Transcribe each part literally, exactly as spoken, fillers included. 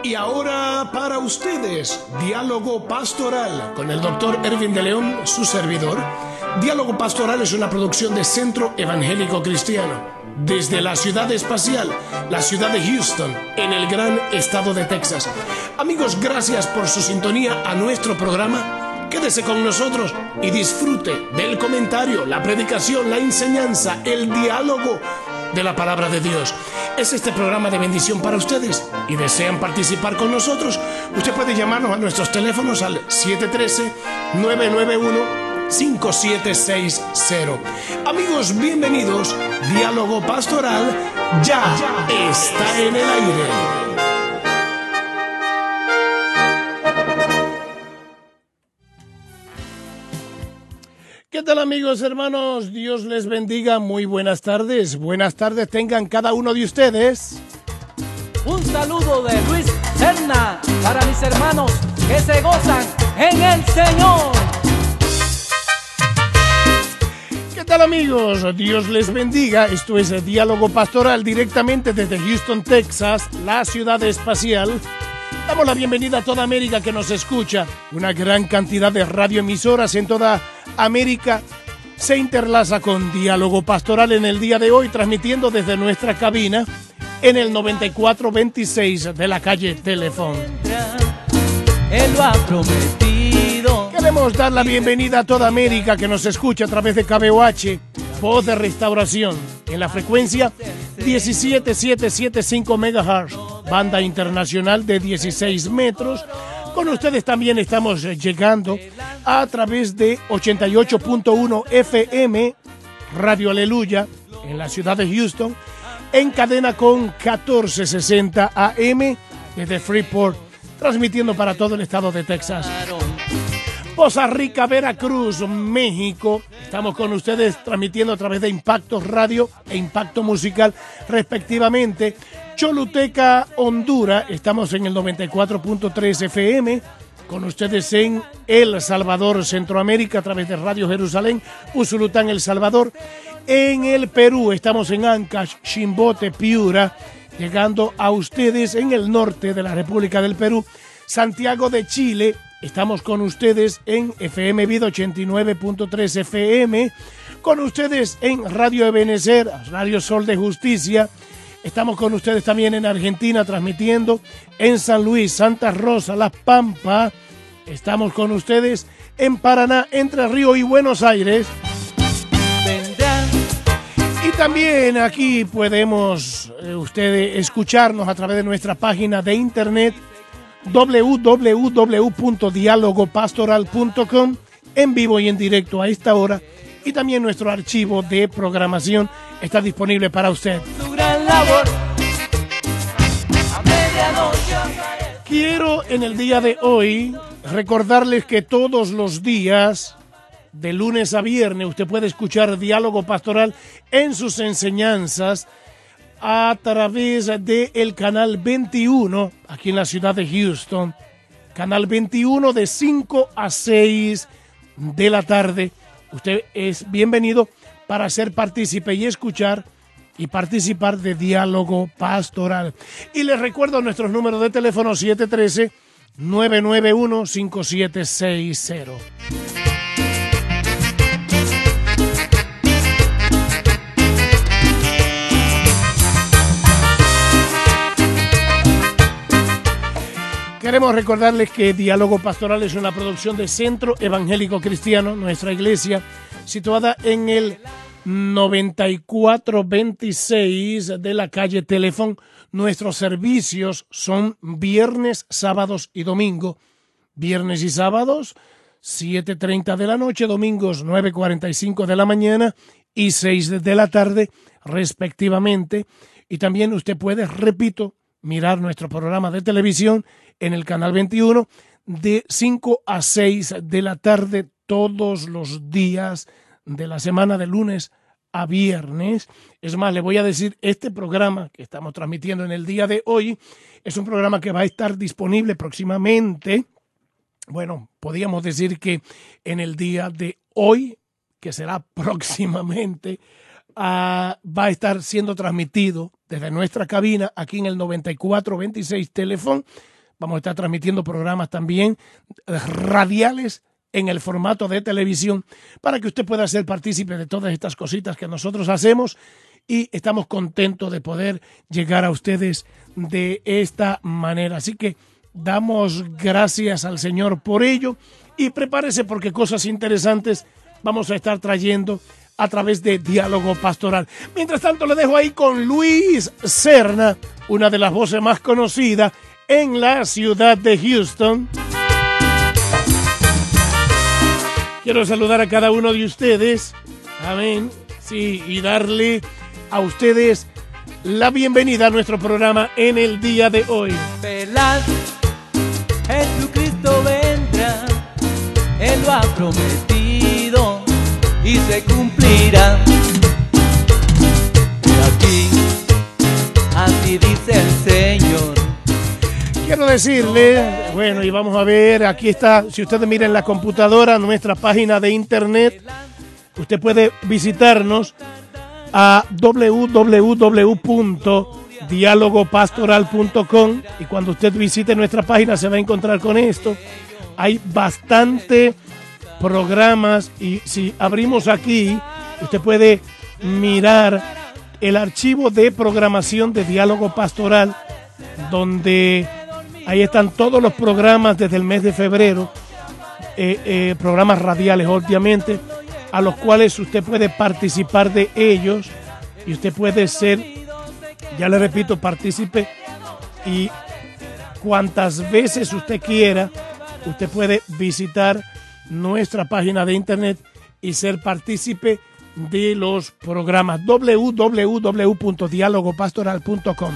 Y ahora para ustedes, Diálogo Pastoral, con el doctor Erwin de León, su servidor. Diálogo Pastoral es una producción de Centro Evangélico Cristiano, desde la ciudad espacial, la ciudad de Houston, en el gran estado de Texas. Amigos, gracias por su sintonía a nuestro programa. Quédese con nosotros y disfrute del comentario, la predicación, la enseñanza, el diálogo de la palabra de Dios. Es este programa de bendición para ustedes y desean participar con nosotros. Usted puede llamarnos a nuestros teléfonos al siete uno tres, nueve nueve uno, cinco siete seis cero. Amigos, bienvenidos. Diálogo Pastoral ya, ya está en el aire. ¿Qué tal, amigos, hermanos? Dios les bendiga. Muy buenas tardes. Buenas tardes tengan cada uno de ustedes. Un saludo de Luis Serna para mis hermanos que se gozan en el Señor. ¿Qué tal, amigos? Dios les bendiga. Esto es el Diálogo Pastoral directamente desde Houston, Texas, la ciudad espacial. Damos la bienvenida a toda América que nos escucha. Una gran cantidad de radioemisoras en toda América se interlaza con Diálogo Pastoral en el día de hoy, transmitiendo desde nuestra cabina en el noventa y cuatro veintiséis de la calle Telefón. Él lo ha prometido. Queremos dar la bienvenida a toda América que nos escucha a través de K B O H, Voz de Restauración, en la frecuencia diecisiete mil setecientos setenta y cinco megahertz, banda internacional de dieciséis metros. Con ustedes también estamos llegando a través de ochenta y ocho punto uno F M, Radio Aleluya, en la ciudad de Houston, en cadena con catorce sesenta A M desde Freeport, transmitiendo para todo el estado de Texas. Poza Rica, Veracruz, México. Estamos con ustedes transmitiendo a través de Impacto Radio e Impacto Musical, respectivamente. Choluteca, Honduras. Estamos en el noventa y cuatro punto tres F M. Con ustedes en El Salvador, Centroamérica, a través de Radio Jerusalén, Usulután, El Salvador. En el Perú estamos en Ancash, Chimbote, Piura, llegando a ustedes en el norte de la República del Perú. Santiago de Chile. Estamos con ustedes en F M Vida ochenta y nueve punto tres F M, con ustedes en Radio Ebenezer, Radio Sol de Justicia. Estamos con ustedes también en Argentina, transmitiendo en San Luis, Santa Rosa, Las Pampas. Estamos con ustedes en Paraná, Entre Ríos y Buenos Aires. Y también aquí podemos eh, ustedes escucharnos a través de nuestra página de internet doble u doble u doble u punto diálogo pastoral punto com, en vivo y en directo a esta hora, y también nuestro archivo de programación está disponible para usted. Quiero en el día de hoy recordarles que todos los días, de lunes a viernes, usted puede escuchar Diálogo Pastoral en sus enseñanzas a través del canal veintiuno, aquí en la ciudad de Houston. Canal veintiuno de cinco a seis de la tarde. Usted es bienvenido para ser partícipe y escuchar y participar de Diálogo Pastoral. Y les recuerdo nuestros números de teléfono siete uno tres, nueve nueve uno, cinco siete seis cero. Queremos recordarles que Diálogo Pastoral es una producción de Centro Evangélico Cristiano, nuestra iglesia, situada en el noventa y cuatro veintiséis de la calle Telefón. Nuestros servicios son viernes, sábados y domingo. Viernes y sábados, siete treinta de la noche, domingos nueve cuarenta y cinco de la mañana y seis de la tarde, respectivamente. Y también usted puede, repito, mirar nuestro programa de televisión en el canal veintiuno de cinco a seis de la tarde todos los días de la semana, de lunes a viernes. Es más, le voy a decir, este programa que estamos transmitiendo en el día de hoy es un programa que va a estar disponible próximamente. Bueno, podríamos decir que en el día de hoy, que será próximamente, uh, va a estar siendo transmitido desde nuestra cabina aquí en el noventa y cuatro veintiséis Telefón, Vamos a estar transmitiendo programas también radiales en el formato de televisión para que usted pueda ser partícipe de todas estas cositas que nosotros hacemos, y estamos contentos de poder llegar a ustedes de esta manera. Así que damos gracias al Señor por ello, y prepárese porque cosas interesantes vamos a estar trayendo a través de Diálogo Pastoral. Mientras tanto, le dejo ahí con Luis Serna, una de las voces más conocidas en la ciudad de Houston. Quiero saludar a cada uno de ustedes, amén, sí, y darle a ustedes la bienvenida a nuestro programa en el día de hoy. Velad, Jesucristo vendrá, Él lo ha prometido y se cumplirá. Y aquí, así dice el Señor. Quiero decirle, bueno, y vamos a ver, aquí está, si ustedes miran en la computadora, nuestra página de internet, usted puede visitarnos a doble u doble u doble u punto diálogo pastoral punto com, y cuando usted visite nuestra página se va a encontrar con esto. Hay bastante programas, y si abrimos aquí, usted puede mirar el archivo de programación de Diálogo Pastoral, donde ahí están todos los programas desde el mes de febrero, eh, eh, programas radiales obviamente, a los cuales usted puede participar de ellos, y usted puede ser, ya le repito, partícipe, y cuantas veces usted quiera, usted puede visitar nuestra página de internet y ser partícipe de los programas. doble u doble u doble u punto diálogo pastoral punto com.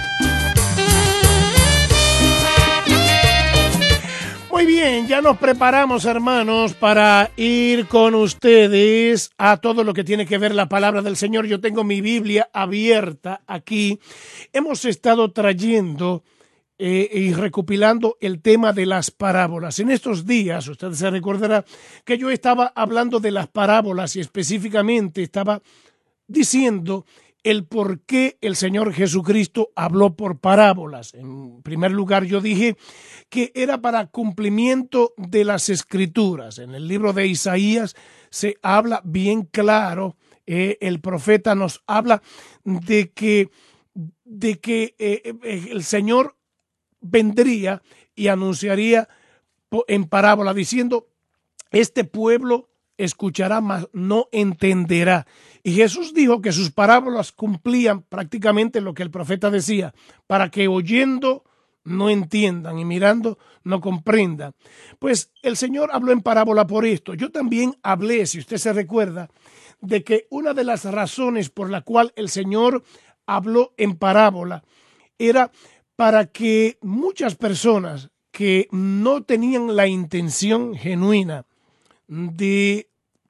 Muy bien, ya nos preparamos, hermanos, para ir con ustedes a todo lo que tiene que ver la palabra del Señor. Yo tengo mi Biblia abierta aquí. Hemos estado trayendo eh, y recopilando el tema de las parábolas. En estos días, usted se recordará que yo estaba hablando de las parábolas, y específicamente estaba diciendo el por qué el Señor Jesucristo habló por parábolas. En primer lugar, yo dije que era para cumplimiento de las Escrituras. En el libro de Isaías se habla bien claro, eh, el profeta nos habla de que, de que eh, el Señor vendría y anunciaría en parábola diciendo: este pueblo escuchará, mas no entenderá. Y Jesús dijo que sus parábolas cumplían prácticamente lo que el profeta decía, para que oyendo no entiendan y mirando no comprendan. Pues el Señor habló en parábola por esto. Yo también hablé, si usted se recuerda, de que una de las razones por la cual el Señor habló en parábola era para que muchas personas que no tenían la intención genuina de,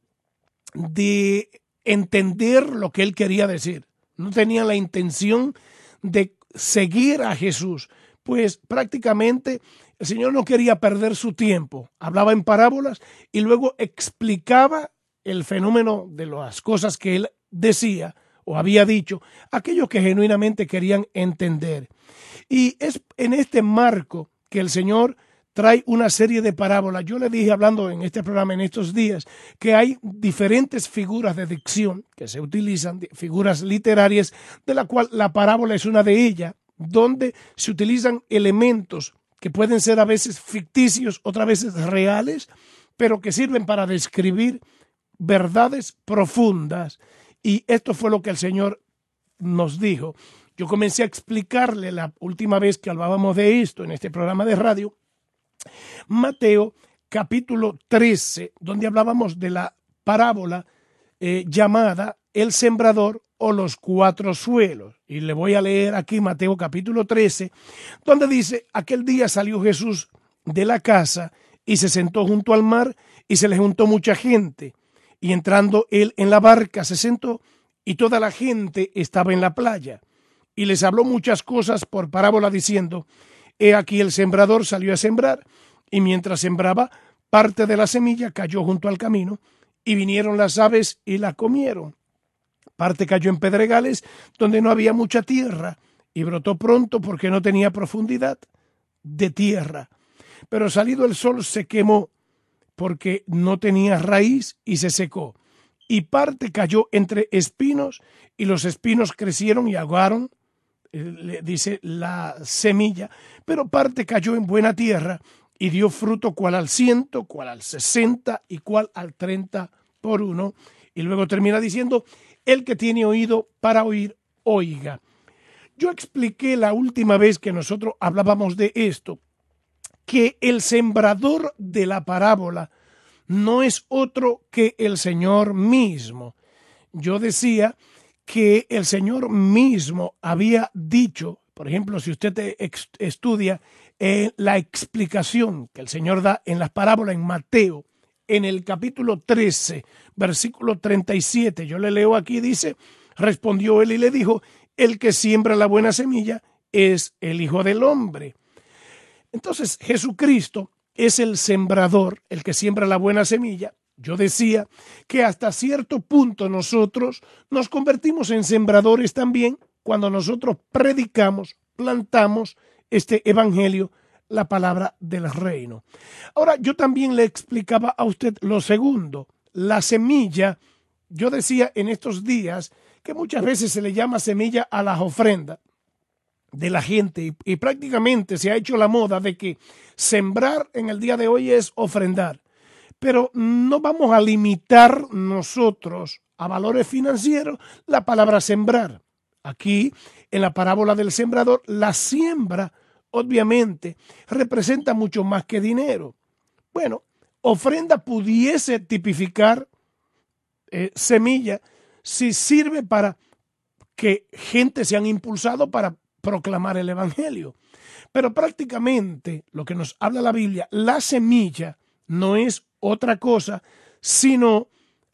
de entender lo que él quería decir, no tenían la intención de seguir a Jesús, pues prácticamente el Señor no quería perder su tiempo. Hablaba en parábolas y luego explicaba el fenómeno de las cosas que él decía o había dicho a aquellos que genuinamente querían entender. Y es en este marco que el Señor trae una serie de parábolas. Yo le dije, hablando en este programa en estos días, que hay diferentes figuras de dicción que se utilizan, figuras literarias, de la cual la parábola es una de ellas, donde se utilizan elementos que pueden ser a veces ficticios, otras veces reales, pero que sirven para describir verdades profundas. Y esto fue lo que el Señor nos dijo. Yo comencé a explicarle la última vez que hablábamos de esto en este programa de radio, Mateo capítulo trece, donde hablábamos de la parábola eh, llamada el sembrador o los cuatro suelos. Y le voy a leer aquí Mateo capítulo trece, donde dice: aquel día salió Jesús de la casa y se sentó junto al mar, y se le juntó mucha gente. Y entrando él en la barca se sentó, y toda la gente estaba en la playa. Y les habló muchas cosas por parábola diciendo: he aquí el sembrador salió a sembrar, y mientras sembraba, parte de la semilla cayó junto al camino, y vinieron las aves y la comieron. Parte cayó en pedregales, donde no había mucha tierra, y brotó pronto porque no tenía profundidad. de tierra, pero salido el sol se quemó porque no tenía raíz y se secó. Y parte cayó entre espinos y los espinos crecieron y ahogaron, eh, dice la semilla, pero parte cayó en buena tierra y dio fruto cual al ciento, cual al sesenta y cual al treinta por uno. Y luego termina diciendo, el que tiene oído para oír, oiga. Yo expliqué la última vez que nosotros hablábamos de esto, que el sembrador de la parábola no es otro que el Señor mismo. Yo decía que el Señor mismo había dicho, por ejemplo, si usted estudia eh, la explicación que el Señor da en las parábolas en Mateo, en el capítulo trece, versículo treinta y siete, yo le leo aquí, dice, respondió él y le dijo, el que siembra la buena semilla es el Hijo del Hombre. Entonces, Jesucristo es el sembrador, el que siembra la buena semilla. Yo decía que hasta cierto punto nosotros nos convertimos en sembradores también cuando nosotros predicamos, plantamos este evangelio, la palabra del reino. Ahora, yo también le explicaba a usted lo segundo, la semilla. Yo decía en estos días que muchas veces se le llama semilla a las ofrendas de la gente y, y prácticamente se ha hecho la moda de que sembrar en el día de hoy es ofrendar. Pero no vamos a limitar nosotros a valores financieros la palabra sembrar. Aquí, en la parábola del sembrador, la siembra, obviamente, representa mucho más que dinero. Bueno, ofrenda pudiese tipificar eh, semilla si sirve para que gente se han impulsado para proclamar el evangelio. Pero prácticamente lo que nos habla la Biblia, la semilla no es otra cosa sino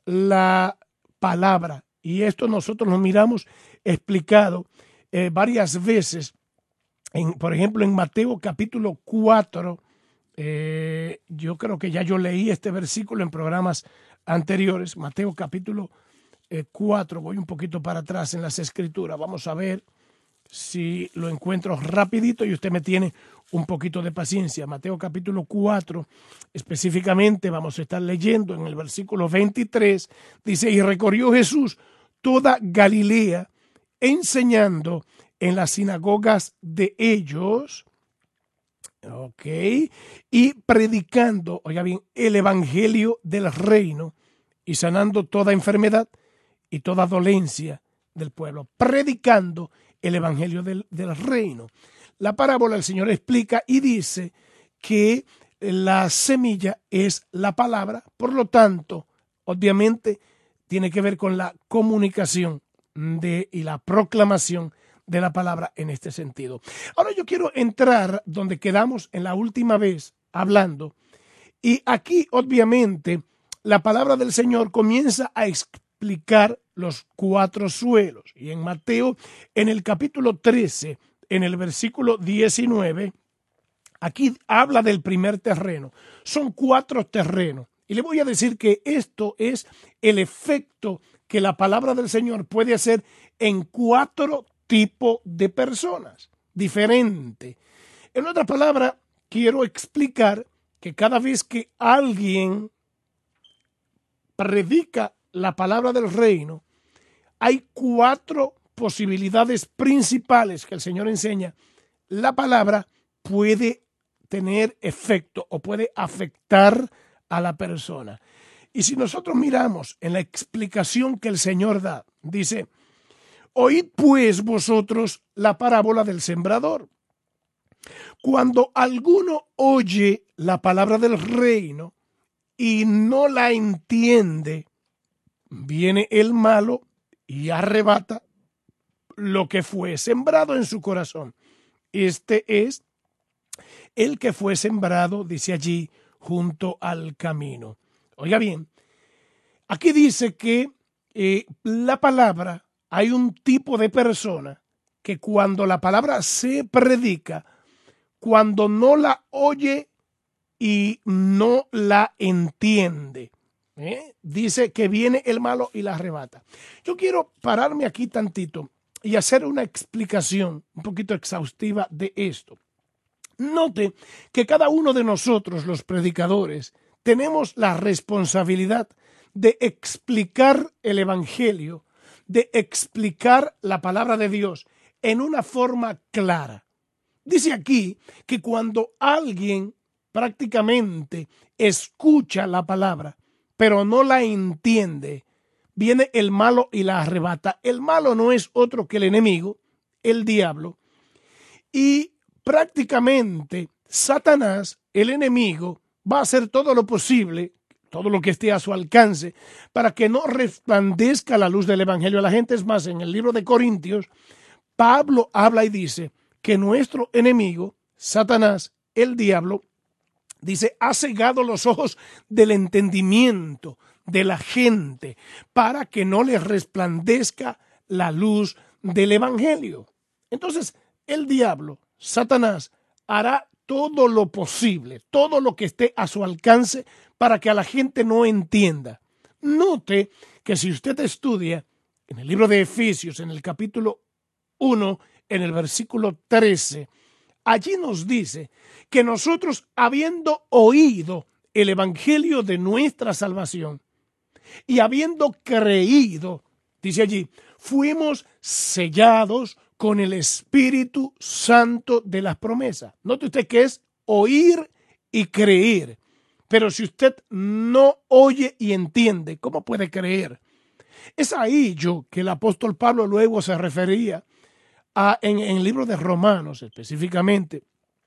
la palabra. Y esto nosotros lo miramos explicado eh, varias veces, en, por ejemplo en Mateo capítulo cuatro, eh, yo creo que ya yo leí este versículo en programas anteriores, Mateo capítulo eh, cuatro, voy un poquito para atrás en las escrituras, vamos a ver si lo encuentro rapidito y usted me tiene un poquito de paciencia. Mateo capítulo cuatro, específicamente vamos a estar leyendo en el versículo veintitrés, dice, y recorrió Jesús toda Galilea, enseñando en las sinagogas de ellos, ok, y predicando, oiga bien, el evangelio del reino y sanando toda enfermedad y toda dolencia del pueblo, predicando el evangelio del, del reino. La parábola el Señor explica y dice que la semilla es la palabra, por lo tanto, obviamente, tiene que ver con la comunicación de, y la proclamación de la palabra en este sentido. Ahora yo quiero entrar donde quedamos en la última vez hablando, y aquí obviamente la palabra del Señor comienza a explicar los cuatro suelos. Y en Mateo, en el capítulo trece, en el versículo diecinueve, aquí habla del primer terreno. Son cuatro terrenos. Y le voy a decir que esto es el efecto que la palabra del Señor puede hacer en cuatro tipos de personas diferentes. En otras palabras, quiero explicar que cada vez que alguien predica la palabra del reino, hay cuatro posibilidades principales que el Señor enseña. La palabra puede tener efecto o puede afectar a la persona. Y si nosotros miramos en la explicación que el Señor da, dice, oíd pues vosotros la parábola del sembrador. Cuando alguno oye la palabra del reino y no la entiende, viene el malo y arrebata lo que fue sembrado en su corazón. Este es el que fue sembrado, dice allí, junto al camino. Oiga bien, aquí dice que eh, la palabra, hay un tipo de persona que cuando la palabra se predica, cuando no la oye y no la entiende, ¿Eh? dice que viene el malo y la arrebata. Yo quiero pararme aquí tantito y hacer una explicación un poquito exhaustiva de esto. Note que cada uno de nosotros, los predicadores, tenemos la responsabilidad de explicar el Evangelio, de explicar la palabra de Dios en una forma clara. Dice aquí que cuando alguien prácticamente escucha la palabra, pero no la entiende, viene el malo y la arrebata. El malo no es otro que el enemigo, el diablo, y prácticamente Satanás, el enemigo, va a hacer todo lo posible, todo lo que esté a su alcance, para que no resplandezca la luz del Evangelio a la gente. Es más, en el libro de Corintios, Pablo habla y dice que nuestro enemigo, Satanás, el diablo, dice, ha cegado los ojos del entendimiento de la gente para que no les resplandezca la luz del Evangelio. Entonces, el diablo, Satanás, hará todo lo posible, todo lo que esté a su alcance para que a la gente no entienda. Note que si usted estudia en el libro de Efesios, en el capítulo uno, en el versículo trece, allí nos dice que nosotros, habiendo oído el evangelio de nuestra salvación y habiendo creído, dice allí, fuimos sellados con el Espíritu Santo de las promesas. Note usted que es oír y creer. Pero si usted no oye y entiende, ¿cómo puede creer? Es a ello que el apóstol Pablo luego se refería a, en, en el libro de Romanos específicamente,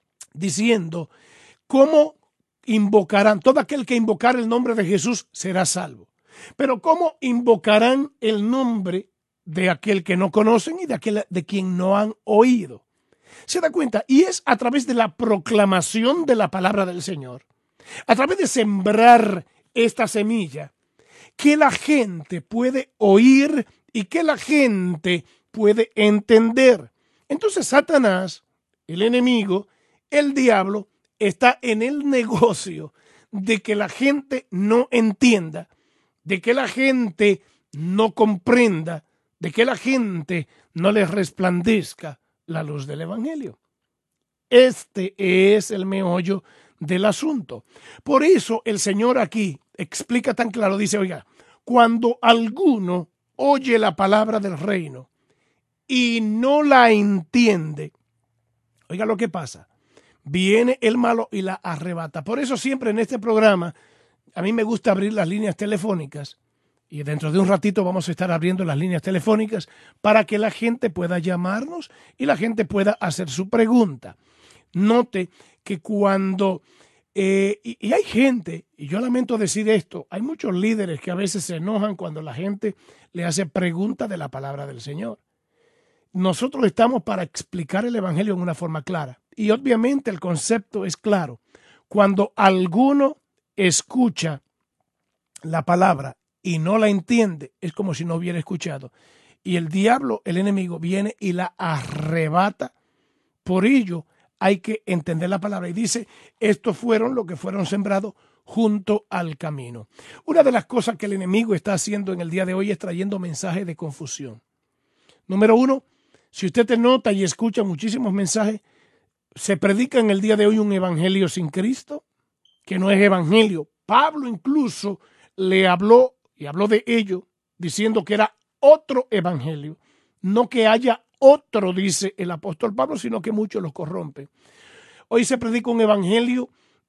diciendo cómo invocarán, todo aquel que invocar el nombre de Jesús será salvo. Pero cómo invocarán el nombre de aquel que no conocen y de aquel de quien no han oído. ¿Se da cuenta? Y es a través de la proclamación de la palabra del Señor, a través de sembrar esta semilla, que la gente puede oír y que la gente puede entender. Entonces Satanás, el enemigo, el diablo, está en el negocio de que la gente no entienda, de que la gente no comprenda, de que la gente no les resplandezca la luz del Evangelio. Este es el meollo del asunto. Por eso el Señor aquí explica tan claro, dice, oiga, cuando alguno oye la palabra del reino y no la entiende, oiga lo que pasa, viene el malo y la arrebata. Por eso siempre en este programa a mí me gusta abrir las líneas telefónicas, y dentro de un ratito vamos a estar abriendo las líneas telefónicas para que la gente pueda llamarnos y la gente pueda hacer su pregunta. Note que cuando, eh, y, y hay gente, y yo lamento decir esto, hay muchos líderes que a veces se enojan cuando la gente le hace preguntas de la palabra del Señor. Nosotros estamos para explicar el Evangelio en una forma clara. Y obviamente el concepto es claro. Cuando alguno escucha la palabra y no la entiende, es como si no hubiera escuchado. Y el diablo, el enemigo, viene y la arrebata. Por ello, hay que entender la palabra. Y dice, estos fueron los que fueron sembrados junto al camino. Una de las cosas que el enemigo está haciendo en el día de hoy es trayendo mensajes de confusión. Número uno, si usted te nota y escucha muchísimos mensajes, se predica en el día de hoy un evangelio sin Cristo, que no es evangelio. Pablo incluso le habló y habló de ello, diciendo que era otro evangelio, no que haya otro, dice el apóstol Pablo, sino que muchos los corrompen. Hoy se predica un evangelio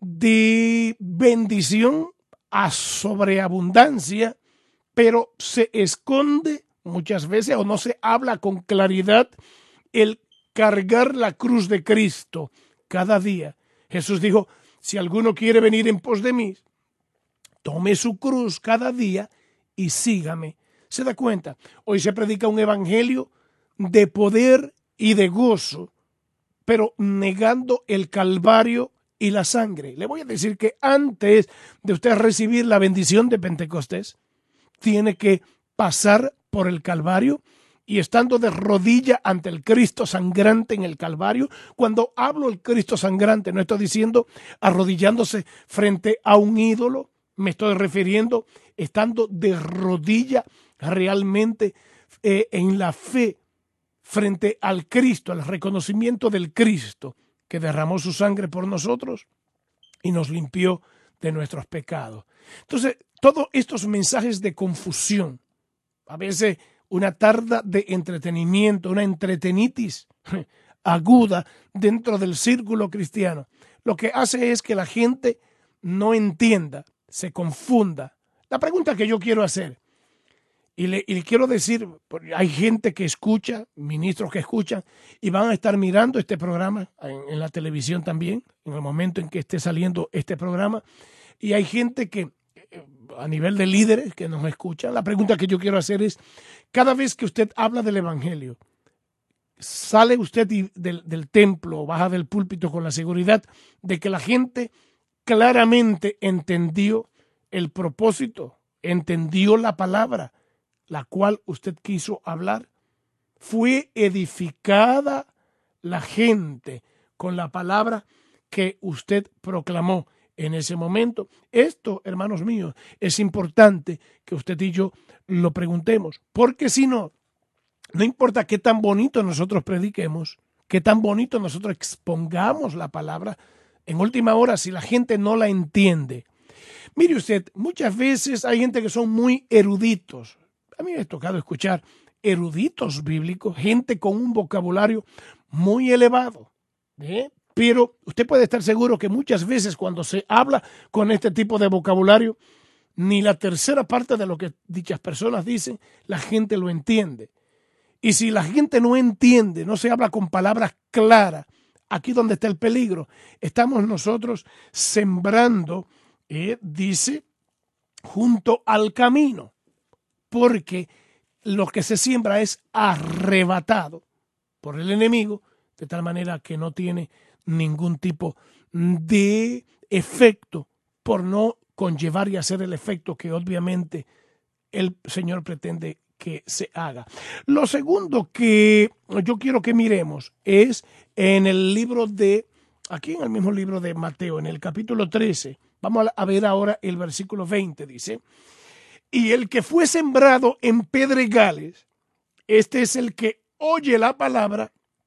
de bendición a sobreabundancia, pero se esconde muchas veces o no se habla con claridad el cargar la cruz de Cristo cada día. Jesús dijo, si alguno quiere venir en pos de mí, tome su cruz cada día y sígame. ¿Se da cuenta? Hoy se predica un evangelio de poder y de gozo, pero negando el Calvario y la sangre. Le voy a decir que antes de usted recibir la bendición de Pentecostés, tiene que pasar por el Calvario y estando de rodilla ante el Cristo sangrante en el Calvario. Cuando hablo del Cristo sangrante, no estoy diciendo arrodillándose frente a un ídolo, me estoy refiriendo estando de rodilla realmente eh, en la fe frente al Cristo, al reconocimiento del Cristo que derramó su sangre por nosotros y nos limpió de nuestros pecados. Entonces, todos estos mensajes de confusión, a veces una tarda de entretenimiento, una entretenitis aguda dentro del círculo cristiano, lo que hace es que la gente no entienda, se confunda. La pregunta que yo quiero hacer, y le, y le quiero decir, hay gente que escucha, ministros que escuchan, y van a estar mirando este programa en, en la televisión también, en el momento en que esté saliendo este programa, y hay gente que, a nivel de líderes que nos escuchan, la pregunta que yo quiero hacer es, cada vez que usted habla del evangelio, sale usted del, del templo, baja del púlpito con la seguridad de que la gente claramente entendió el propósito, entendió la palabra, la cual usted quiso hablar. Fue edificada la gente con la palabra que usted proclamó en ese momento. Esto, hermanos míos, es importante que usted y yo lo preguntemos, porque si no, no importa qué tan bonito nosotros prediquemos, qué tan bonito nosotros expongamos la palabra, en última hora, si la gente no la entiende. Mire usted, muchas veces hay gente que son muy eruditos. A mí me ha tocado escuchar eruditos bíblicos, gente con un vocabulario muy elevado, ¿eh? Pero usted puede estar seguro que muchas veces cuando se habla con este tipo de vocabulario, ni la tercera parte de lo que dichas personas dicen, la gente lo entiende. Y si la gente no entiende, no se habla con palabras claras, aquí donde está el peligro, estamos nosotros sembrando, eh, dice, junto al camino, porque lo que se siembra es arrebatado por el enemigo, de tal manera que no tiene ningún tipo de efecto, por no conllevar y hacer el efecto que obviamente el Señor pretende que se haga. Lo segundo que yo quiero que miremos es en el libro de, aquí en el mismo libro de Mateo, en el capítulo trece, vamos a ver ahora el versículo veinte, dice, y el que fue sembrado en pedregales, este es el que oye la palabra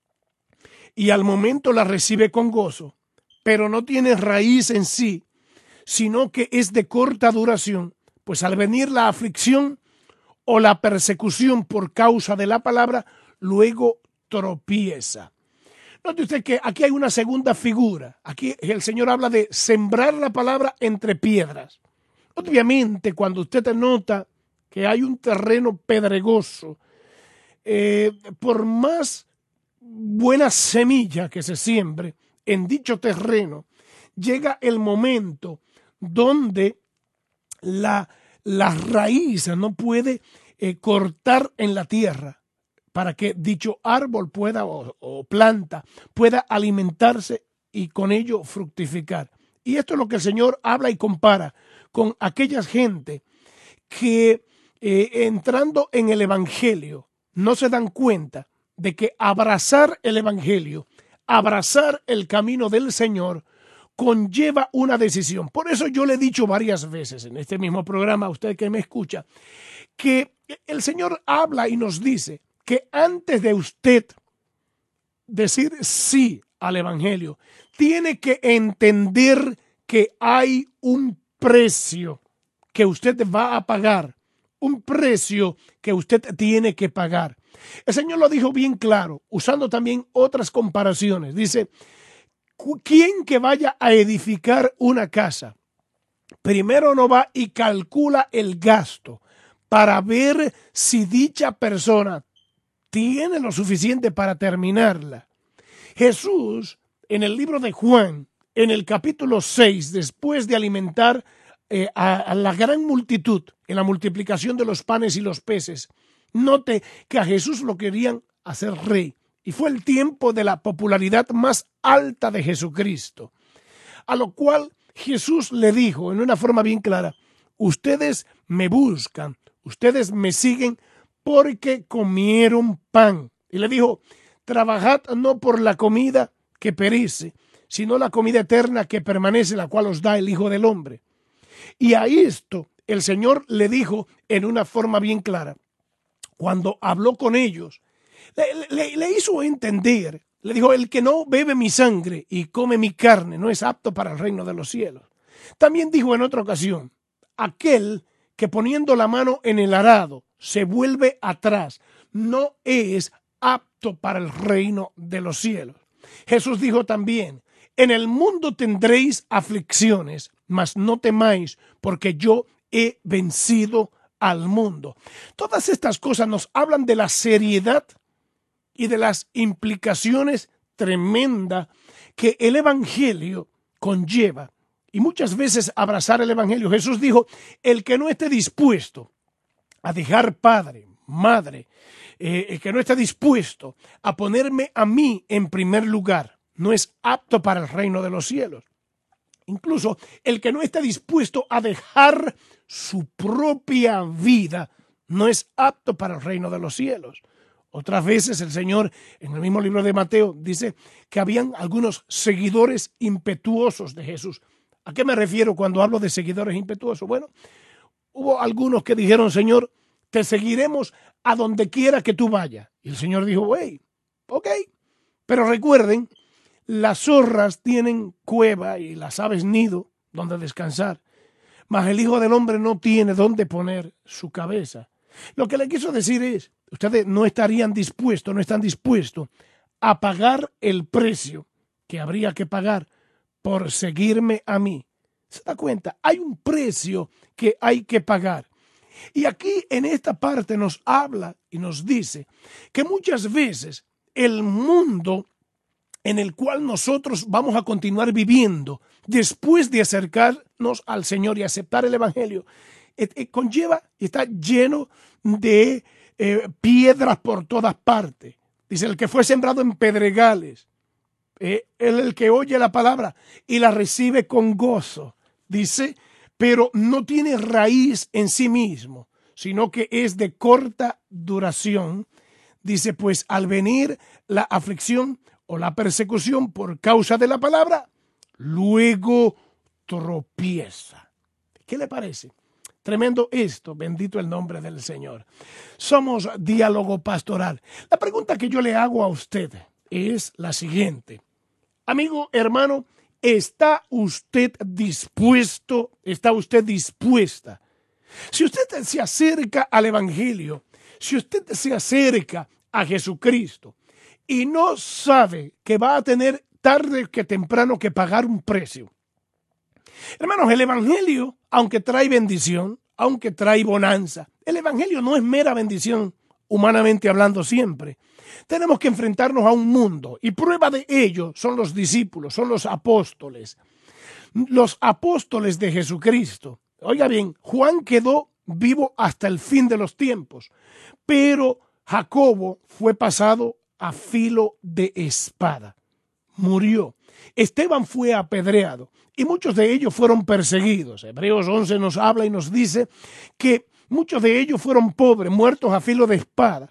y al momento la recibe con gozo, pero no tiene raíz en sí, sino que es de corta duración, pues al venir la aflicción o la persecución por causa de la palabra, luego tropieza. Note usted que aquí hay una segunda figura. Aquí el Señor habla de sembrar la palabra entre piedras. Obviamente, cuando usted nota que hay un terreno pedregoso, eh, por más buena semilla que se siembre en dicho terreno, llega el momento donde la, la raíz no puede eh, cortar en la tierra para que dicho árbol pueda o, o planta pueda alimentarse y con ello fructificar. Y esto es lo que el Señor habla y compara con aquella gente que eh, entrando en el evangelio no se dan cuenta de que abrazar el evangelio, abrazar el camino del Señor, conlleva una decisión. Por eso yo le he dicho varias veces en este mismo programa, a usted que me escucha, que el Señor habla y nos dice que antes de usted decir sí al evangelio, tiene que entender que hay un precio que usted va a pagar, un precio que usted tiene que pagar. El Señor lo dijo bien claro, usando también otras comparaciones. Dice, ¿quién que vaya a edificar una casa, primero no va y calcula el gasto para ver si dicha persona tiene lo suficiente para terminarla? Jesús, en el libro de Juan, en el capítulo seis, después de alimentar eh, a, a la gran multitud en la multiplicación de los panes y los peces, note que a Jesús lo querían hacer rey. Y fue el tiempo de la popularidad más alta de Jesucristo. A lo cual Jesús le dijo en una forma bien clara, ustedes me buscan, ustedes me siguen porque comieron pan. Y le dijo, trabajad no por la comida que perece, sino la comida eterna que permanece, la cual os da el Hijo del Hombre. Y a esto el Señor le dijo en una forma bien clara, cuando habló con ellos, le, le, le hizo entender Le dijo, el que no bebe mi sangre y come mi carne no es apto para el reino de los cielos. También dijo en otra ocasión, aquel que poniendo la mano en el arado se vuelve atrás, no es apto para el reino de los cielos. Jesús dijo también, en el mundo tendréis aflicciones, mas no temáis, porque yo he vencido al mundo. Todas estas cosas nos hablan de la seriedad y de las implicaciones tremendas que el evangelio conlleva. Y muchas veces abrazar el evangelio. Jesús dijo, el que no esté dispuesto a dejar padre, madre, eh, el que no esté dispuesto a ponerme a mí en primer lugar, no es apto para el reino de los cielos. Incluso el que no esté dispuesto a dejar su propia vida, no es apto para el reino de los cielos. Otras veces el Señor, en el mismo libro de Mateo, dice que habían algunos seguidores impetuosos de Jesús. ¿A qué me refiero cuando hablo de seguidores impetuosos? Bueno, hubo algunos que dijeron, Señor, te seguiremos a donde quiera que tú vayas. Y el Señor dijo, hey, ok, pero recuerden, las zorras tienen cueva y las aves nido donde descansar, mas el Hijo del Hombre no tiene donde poner su cabeza. Lo que le quiso decir es, ustedes no estarían dispuestos, no están dispuestos a pagar el precio que habría que pagar por seguirme a mí. ¿Se da cuenta? Hay un precio que hay que pagar. Y aquí en esta parte nos habla y nos dice que muchas veces el mundo en el cual nosotros vamos a continuar viviendo después de acercarnos al Señor y aceptar el Evangelio, eh, eh, conlleva y está lleno de eh, piedras por todas partes. Dice, el que fue sembrado en pedregales, eh, el, el que oye la palabra y la recibe con gozo, dice, pero no tiene raíz en sí mismo, sino que es de corta duración. Dice, pues al venir la aflicción o la persecución por causa de la palabra, luego tropieza. ¿Qué le parece? Tremendo esto, bendito el nombre del Señor. Somos Diálogo Pastoral. La pregunta que yo le hago a usted es la siguiente. Amigo, hermano, ¿está usted dispuesto? ¿Está usted dispuesta? Si usted se acerca al Evangelio, si usted se acerca a Jesucristo y no sabe que va a tener tarde que temprano que pagar un precio. Hermanos, el Evangelio, aunque trae bendición, aunque trae bonanza, el Evangelio no es mera bendición, humanamente hablando siempre. Tenemos que enfrentarnos a un mundo y prueba de ello son los discípulos, son los apóstoles. Los apóstoles de Jesucristo. Oiga bien, Juan quedó vivo hasta el fin de los tiempos, pero Jacobo fue pasado a filo de espada. Murió. Esteban fue apedreado y muchos de ellos fueron perseguidos. Hebreos once nos habla y nos dice que muchos de ellos fueron pobres, muertos a filo de espada,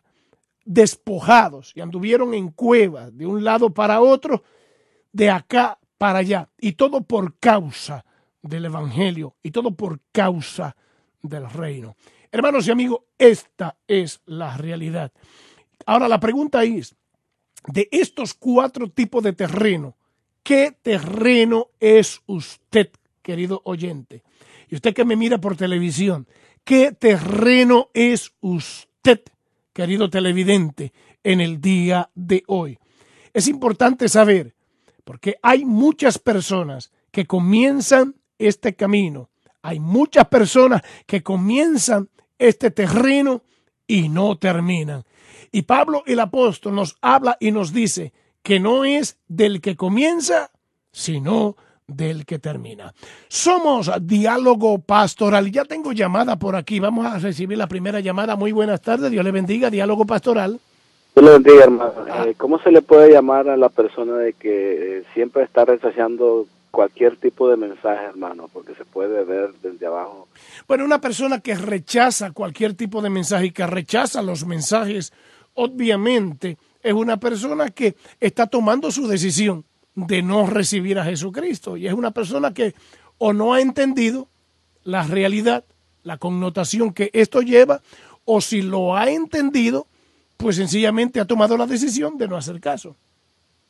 despojados y anduvieron en cuevas de un lado para otro, de acá para allá, y todo por causa del Evangelio y todo por causa del reino. Hermanos y amigos, esta es la realidad. Ahora la pregunta es, de estos cuatro tipos de terreno, ¿qué terreno es usted, querido oyente? Y usted que me mira por televisión, ¿qué terreno es usted, querido televidente, en el día de hoy? Es importante saber, porque hay muchas personas que comienzan este camino, hay muchas personas que comienzan este terreno y no terminan. Y Pablo el apóstol nos habla y nos dice que no es del que comienza, sino del que termina. Somos Diálogo Pastoral. Ya tengo llamada por aquí. Vamos a recibir la primera llamada. Muy buenas tardes. Dios le bendiga. Diálogo Pastoral. Dios le bendiga, hermano. Ah. Eh, ¿Cómo se le puede llamar a la persona de que eh, siempre está rechazando cualquier tipo de mensaje, hermano? Porque se puede ver desde abajo. Bueno, una persona que rechaza cualquier tipo de mensaje y que rechaza los mensajes, obviamente, es una persona que está tomando su decisión de no recibir a Jesucristo. Y es una persona que o no ha entendido la realidad, la connotación que esto lleva, o si lo ha entendido, pues sencillamente ha tomado la decisión de no hacer caso.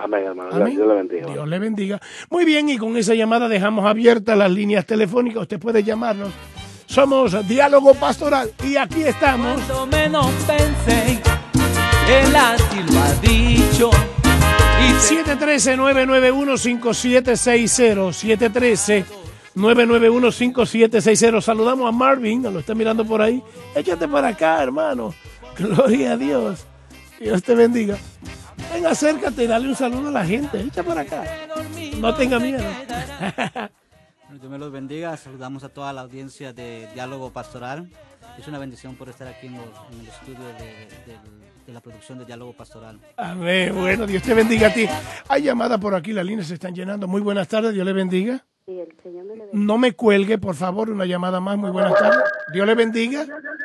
Amén, hermano. Amén. Dios le bendiga. Dios le bendiga. Muy bien, y con esa llamada dejamos abiertas las líneas telefónicas. Usted puede llamarnos. Somos Diálogo Pastoral y aquí estamos. Cuando menos pensé, él así lo ha dicho. siete uno tres, nueve nueve uno, cinco siete seis cero. siete uno tres, nueve nueve uno, cinco siete seis cero. Saludamos a Marvin, lo está mirando por ahí. Échate para acá, hermano. Gloria a Dios. Dios te bendiga. Ven, acércate y dale un saludo a la gente. Echa para acá. No tenga miedo. Dios me los bendiga. Saludamos a toda la audiencia de Diálogo Pastoral. Es una bendición por estar aquí en, los, en el estudio de, de, de la producción de Diálogo Pastoral. Amén. Bueno, Dios te bendiga a ti. Hay llamadas por aquí, las líneas se están llenando. Muy buenas tardes, Dios le bendiga. Sí, el Señor me le bendiga. No me cuelgue, por favor, una llamada más. Muy buenas tardes. Dios le bendiga.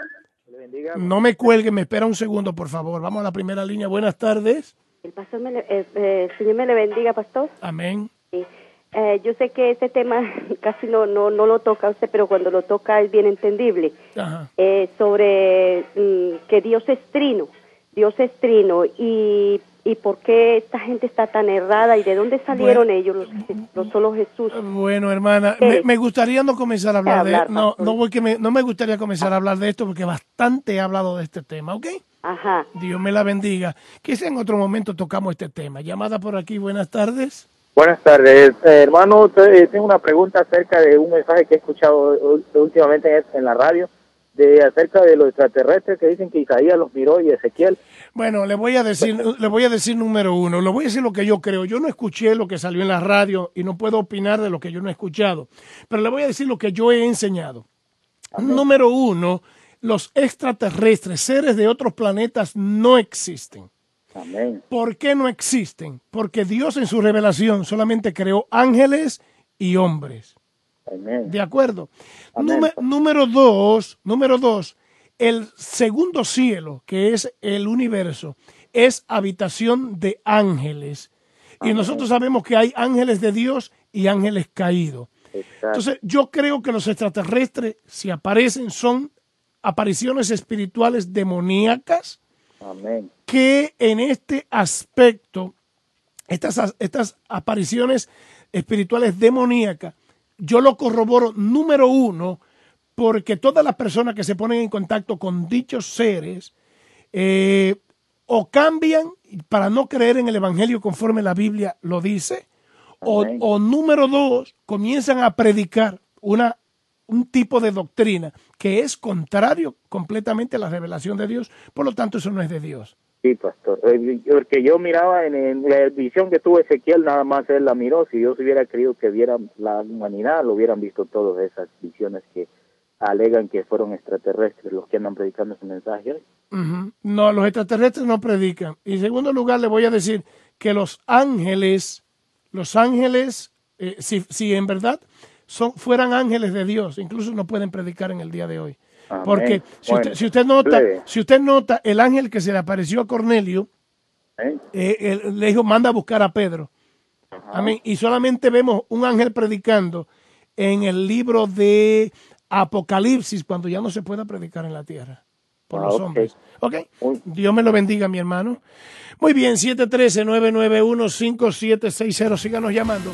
No me cuelgue, me espera un segundo, por favor. Vamos a la primera línea. Buenas tardes. El pastor me le, eh, eh, el Señor me le bendiga, pastor. Amén. Sí. Eh, yo sé que este tema casi no, no, no lo toca usted, pero cuando lo toca es bien entendible. Ajá. Eh, sobre mm, que Dios es trino, Dios es trino, y, y por qué esta gente está tan errada y de dónde salieron Bueno, ellos, los, los solo Jesús. Bueno, hermana, Sí. me, me gustaría no comenzar a hablar de hablar, no, pastor. no, porque me, no me gustaría comenzar a hablar de esto porque bastante he hablado de este tema, ¿ok? Ajá. Dios me la bendiga. Quizá en otro momento tocamos este tema. Llamada por aquí, buenas tardes. Buenas tardes, eh, hermano. te- Tengo una pregunta acerca de un mensaje que he escuchado ul- últimamente en, en la radio, de acerca de los extraterrestres que dicen que Isaías los miró y Ezequiel. Bueno, le voy a decir, le voy a decir número uno, le voy a decir lo que yo creo. Yo no escuché lo que salió en la radio y no puedo opinar de lo que yo no he escuchado, pero le voy a decir lo que yo he enseñado. Número uno, los extraterrestres, seres de otros planetas, no existen. Amén. ¿Por qué no existen? Porque Dios en su revelación solamente creó ángeles y hombres. Amén. ¿De acuerdo? Amén. Número, número dos, número dos, el segundo cielo, que es el universo, es habitación de ángeles. Y nosotros sabemos que hay ángeles de Dios y ángeles caídos. Exacto. Entonces, yo creo que los extraterrestres, si aparecen, son apariciones espirituales demoníacas Amén. que en este aspecto, estas, estas apariciones espirituales demoníacas, yo lo corroboro número uno, porque todas las personas que se ponen en contacto con dichos seres eh, o cambian para no creer en el Evangelio conforme la Biblia lo dice, o, Amén. o número dos, comienzan a predicar una, un tipo de doctrina que es contrario completamente a la revelación de Dios, por lo tanto eso no es de Dios. Sí, pastor. Eh, Porque yo miraba en, en la visión que tuvo Ezequiel, nada más él la miró. Si Dios hubiera querido que viera la humanidad, lo hubieran visto todas esas visiones que alegan que fueron extraterrestres los que andan predicando ese mensaje hoy. Ujú. No, los extraterrestres no predican. Y en segundo lugar, le voy a decir que los ángeles, los ángeles, eh, si, si en verdad son, fueran ángeles de Dios, incluso no pueden predicar en el día de hoy. Amén. Porque si, Bueno, usted, si usted nota, leve. si usted nota, el ángel que se le apareció a Cornelio, ¿Eh? eh, él le dijo, manda a buscar a Pedro. Amén. Y solamente vemos un ángel predicando en el libro de Apocalipsis, cuando ya no se pueda predicar en la tierra por Ah, los ok. hombres. ¿Ok? Muy- Dios me lo bendiga, mi hermano. Muy bien, siete uno tres, nueve nueve uno, cinco siete seis cero. Síganos llamando.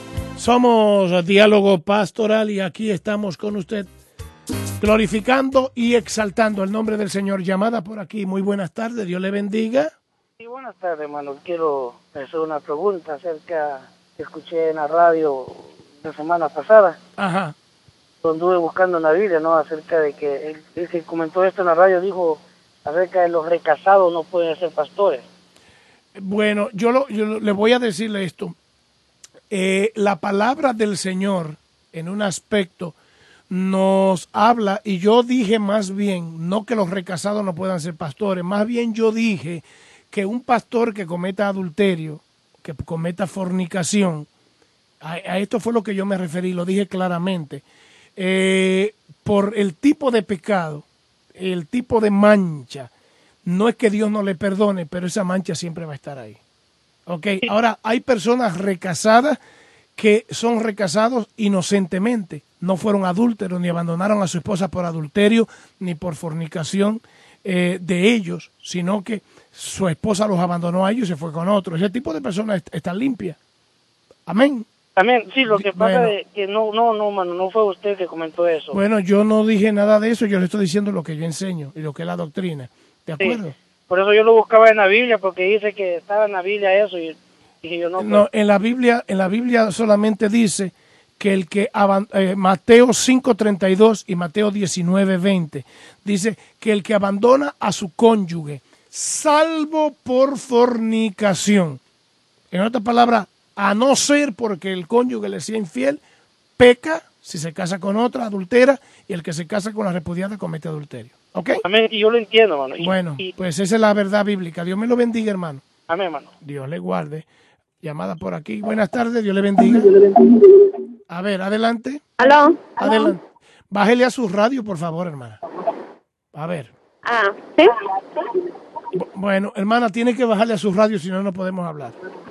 Somos Diálogo Pastoral y aquí estamos con usted glorificando y exaltando el nombre del Señor. Llamada por aquí. Muy buenas tardes. Dios le bendiga. Sí, buenas tardes, hermano. Quiero hacer una pregunta acerca que escuché en la radio la semana pasada. Ajá. Anduve buscando en la Biblia, ¿no? Acerca de que el, el que comentó esto en la radio dijo acerca de los recasados no pueden ser pastores. Bueno, yo, lo, yo le voy a decirle esto. Eh, la palabra del Señor en un aspecto nos habla, y yo dije más bien, no que los recasados no puedan ser pastores, más bien yo dije que un pastor que cometa adulterio, que cometa fornicación, a, a esto fue lo que yo me referí, lo dije claramente, eh, por el tipo de pecado, el tipo de mancha, no es que Dios no le perdone, pero esa mancha siempre va a estar ahí. Ok, ahora hay personas recasadas que son recasados inocentemente, no fueron adúlteros, ni abandonaron a su esposa por adulterio, ni por fornicación, eh, de ellos, sino que su esposa los abandonó a ellos y se fue con otro. Ese tipo de personas est- están limpias. Amén. También, sí, lo que pasa Bueno. es que no, no, no, mano, no fue usted que comentó eso. Bueno, yo no dije nada de eso, yo le estoy diciendo lo que yo enseño y lo que es la doctrina. ¿De Sí. acuerdo? Por eso yo lo buscaba en la Biblia, porque dice que estaba en la Biblia eso, y dije yo no. pues, No, en la Biblia, en la Biblia solamente dice que el que aban- eh, Mateo cinco treinta y dos y Mateo diecinueve veinte dice que el que abandona a su cónyuge, salvo por fornicación. En otras palabras, a no ser porque el cónyuge le sea infiel, peca si se casa con otra, adultera, y el que se casa con la repudiada comete adulterio. ¿Ok? Amén, y yo lo entiendo, mano. Y, Bueno, y- pues esa es la verdad bíblica. Dios me lo bendiga, hermano. amén, mano. Dios le guarde. Llamada por aquí. Buenas tardes, Dios le bendiga. A ver, adelante. ¿Aló? Adelante. Bájele a su radio, por favor, hermana. A ver. Ah, ¿sí? Bu- Bueno, hermana, tiene que bajarle a su radio, si no, no podemos hablar.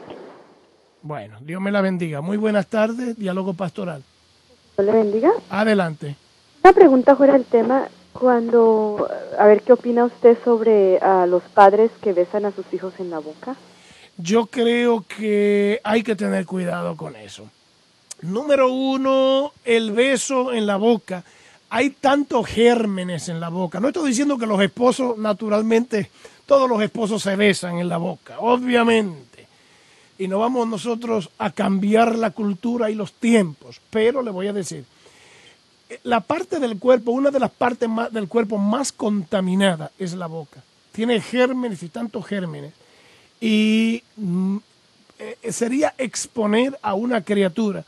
Bueno, Dios me la bendiga. Muy buenas tardes, diálogo pastoral. Dios le bendiga. Adelante. Una pregunta fuera del tema. Cuando, a ver, ¿qué opina usted sobre a los padres que besan a sus hijos en la boca? Yo creo que hay que tener cuidado con eso. Número uno, el beso en la boca. Hay tantos gérmenes en la boca. No estoy diciendo que los esposos, naturalmente, todos los esposos se besan en la boca, obviamente. Y no vamos nosotros a cambiar la cultura y los tiempos. Pero le voy a decir, la parte del cuerpo, una de las partes más del cuerpo más contaminada es la boca. Tiene gérmenes y tantos gérmenes. Y mm, eh, sería exponer a una criatura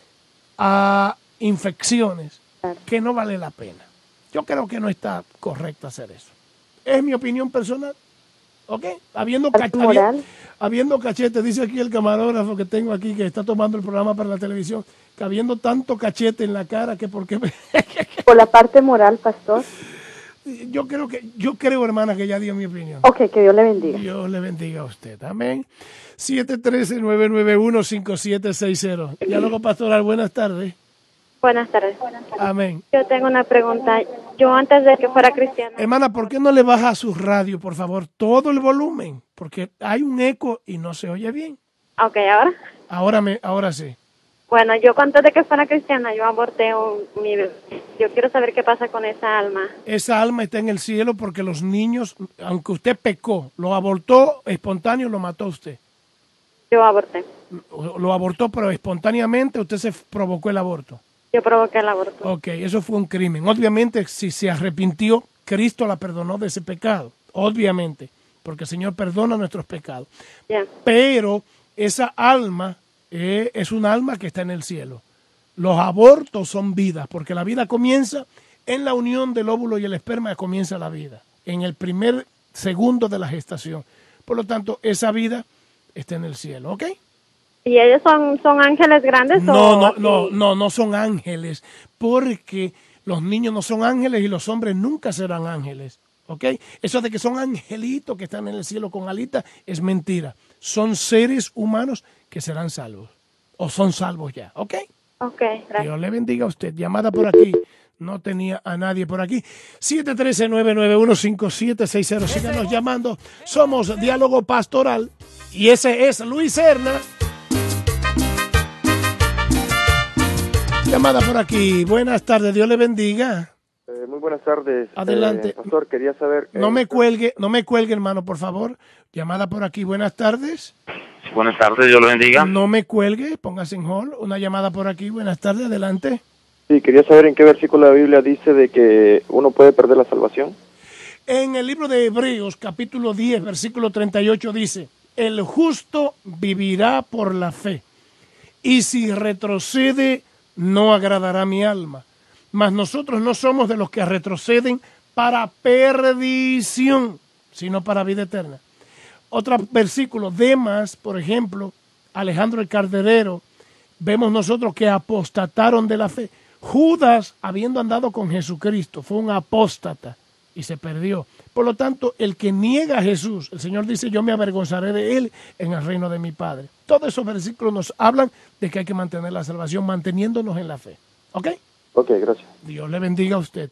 a infecciones que no vale la pena. Yo creo que no está correcto hacer eso. Es mi opinión personal. ¿Ok? Habiendo, ¿Parte cach- moral? habi- habiendo cachete, dice aquí el camarógrafo que tengo aquí que está tomando el programa para la televisión, que habiendo tanto cachete en la cara que por qué me- Por la parte moral, pastor. yo creo que yo creo, hermana, que ya dio mi opinión. Ok, que Dios le bendiga. Dios le bendiga a usted. Amén. siete uno tres, nueve nueve uno, cinco siete seis cero. Diálogo pastoral, buenas tardes. Buenas tardes. Amén. Yo tengo una pregunta. Yo antes de que fuera cristiana, Hermana, ¿por qué no le baja a su radio, por favor, todo el volumen? Porque hay un eco y no se oye bien. ok, ahora. Ahora me, ahora sí. Bueno, yo antes de que fuera cristiana, yo aborté un, mi bebé. Yo quiero saber qué pasa con esa alma. Esa alma está en el cielo porque los niños, aunque usted pecó, lo abortó espontáneo, lo mató usted. Yo aborté. Lo lo abortó, pero espontáneamente usted se provocó el aborto. Yo provoqué el aborto. Ok, eso fue un crimen. Obviamente, si se arrepintió, Cristo la perdonó de ese pecado. Obviamente, porque el Señor perdona nuestros pecados. Ya. Pero esa alma eh, es un alma que está en el cielo. Los abortos son vidas, porque la vida comienza en la unión del óvulo y el esperma, comienza la vida, en el primer segundo de la gestación. Por lo tanto, esa vida está en el cielo, ¿ok? ¿Y ellos son, son ángeles grandes No, o no, así? no, no, no son ángeles, porque los niños no son ángeles y los hombres nunca serán ángeles, ¿ok? Eso de que son angelitos que están en el cielo con alitas es mentira. Son seres humanos que serán salvos, o son salvos ya, ¿ok? Ok, gracias. Dios le bendiga a usted. Llamada por aquí. No tenía a nadie por aquí. siete uno tres, nueve nueve uno, cinco siete seis cero. Síganos llamando. Somos Diálogo Pastoral y ese es Luis Serna. Llamada por aquí. Buenas tardes. Dios le bendiga. Eh, muy buenas tardes. Adelante. Eh, pastor, quería saber... No eh, me cuelgue, no me cuelgue, hermano, por favor. Llamada por aquí. Buenas tardes. Buenas tardes, Dios lo bendiga. No me cuelgue, póngase en hold. Una llamada por aquí. Buenas tardes, adelante. Sí, quería saber en qué versículo de la Biblia dice de que uno puede perder la salvación. En el libro de Hebreos, capítulo diez, versículo treinta y ocho, dice: el justo vivirá por la fe, y si retrocede, no agradará mi alma. Mas nosotros no somos de los que retroceden para perdición, sino para vida eterna. Otro versículo, Demas, por ejemplo, Alejandro el Carderero, vemos nosotros que apostataron de la fe. Judas, habiendo andado con Jesucristo, fue un apóstata y se perdió. Por lo tanto, el que niega a Jesús, el Señor dice: yo me avergonzaré de él en el reino de mi Padre. Todos esos versículos nos hablan de que hay que mantener la salvación manteniéndonos en la fe. ¿Ok? Ok, gracias. Dios le bendiga a usted.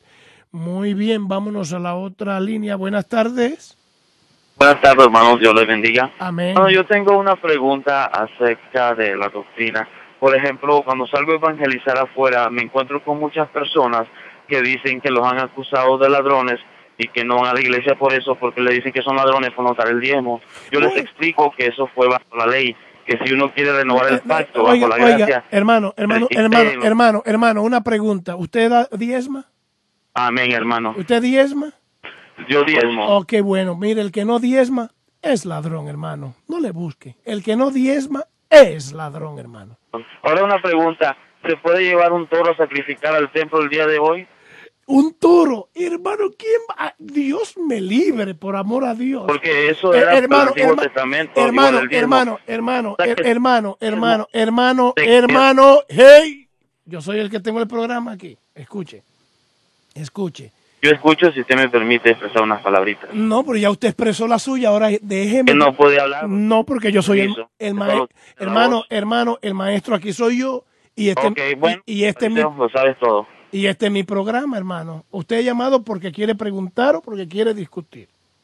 Muy bien, vámonos a la otra línea. Buenas tardes. Buenas tardes, hermanos. Dios les bendiga. Amén. Bueno, yo tengo una pregunta acerca de la doctrina. Por ejemplo, cuando salgo a evangelizar afuera, me encuentro con muchas personas que dicen que los han acusado de ladrones y que no van a la iglesia por eso, porque le dicen que son ladrones por no dar el diezmo. Yo les explico que eso fue bajo la ley, que si uno quiere renovar el pacto Oiga, bajo la oiga, gracia... hermano, hermano, eh, hermano, eh, hermano, hermano, una pregunta. ¿Usted da diezma? Amén, hermano. ¿Usted diezma? Yo diezmo. Oh, qué bueno. Mire, el que no diezma es ladrón, hermano. No le busque. El que no diezma es ladrón, hermano. Ahora una pregunta. ¿Se puede llevar un toro a sacrificar al templo el día de hoy? Un toro, hermano, ¿quién va? Dios me libre, por amor a Dios. Porque eso Eh, era hermano, el Antiguo herma- Testamento. hermano, igual el diezmo. hermano, hermano, O sea her- que- hermano, hermano, hermano, Te- hermano, hey, yo soy el que tengo el programa aquí. Escuche, escuche. Yo escucho si usted me permite expresar unas palabritas. No, pero ya usted expresó la suya, ahora déjeme. Él no puede hablar. No, porque yo soy el, Permiso. el Solo maestro, la hermano, voz. hermano, el maestro aquí soy yo y este, Ok, bueno, y, y este es mi, lo sabes todo. y este es mi programa, hermano. Usted ha llamado porque quiere preguntar o porque quiere discutir.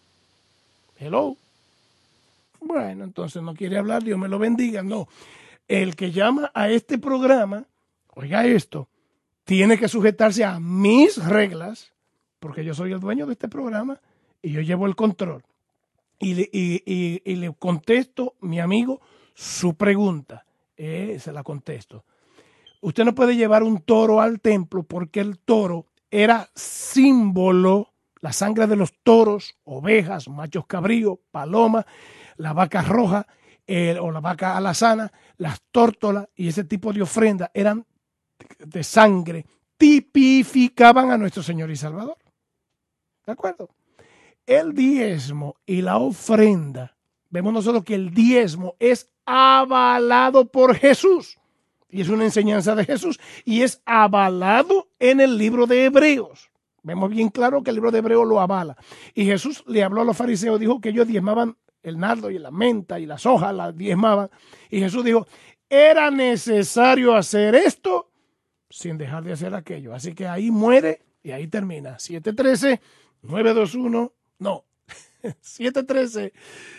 Hello. Bueno, entonces no quiere hablar, Dios me lo bendiga. No, el que llama a este programa, oiga esto, tiene que sujetarse a mis reglas, porque yo soy el dueño de este programa y yo llevo el control. Y le, y, y, y le contesto, mi amigo, su pregunta. Eh, se la contesto. Usted no puede llevar un toro al templo porque el toro era símbolo, la sangre de los toros, ovejas, machos cabríos, palomas, la vaca roja eh, o la vaca alazana, las tórtolas y ese tipo de ofrendas eran de sangre, tipificaban a nuestro Señor y Salvador. ¿De acuerdo? El diezmo y la ofrenda, vemos nosotros que el diezmo es avalado por Jesús. Y es una enseñanza de Jesús y es avalado en el libro de Hebreos. Vemos bien claro que el libro de Hebreos lo avala. Y Jesús le habló a los fariseos, dijo que ellos diezmaban el nardo y la menta y las hojas, las diezmaban. Y Jesús dijo, era necesario hacer esto sin dejar de hacer aquello. Así que ahí muere y ahí termina. siete uno tres, nueve dos uno, no, siete uno tres,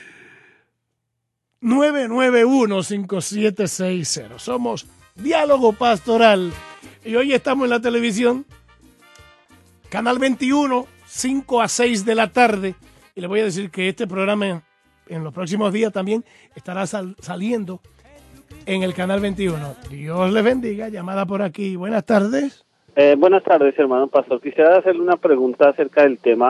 nueve nueve uno, cinco siete seis cero. Somos Diálogo Pastoral y hoy estamos en la televisión, Canal veintiuno, cinco a seis de la tarde. Y le voy a decir que este programa en, en los próximos días también estará sal, saliendo en el Canal veintiuno. Dios les bendiga. Llamada por aquí. Buenas tardes. Eh, buenas tardes, hermano pastor. Quisiera hacerle una pregunta acerca del tema.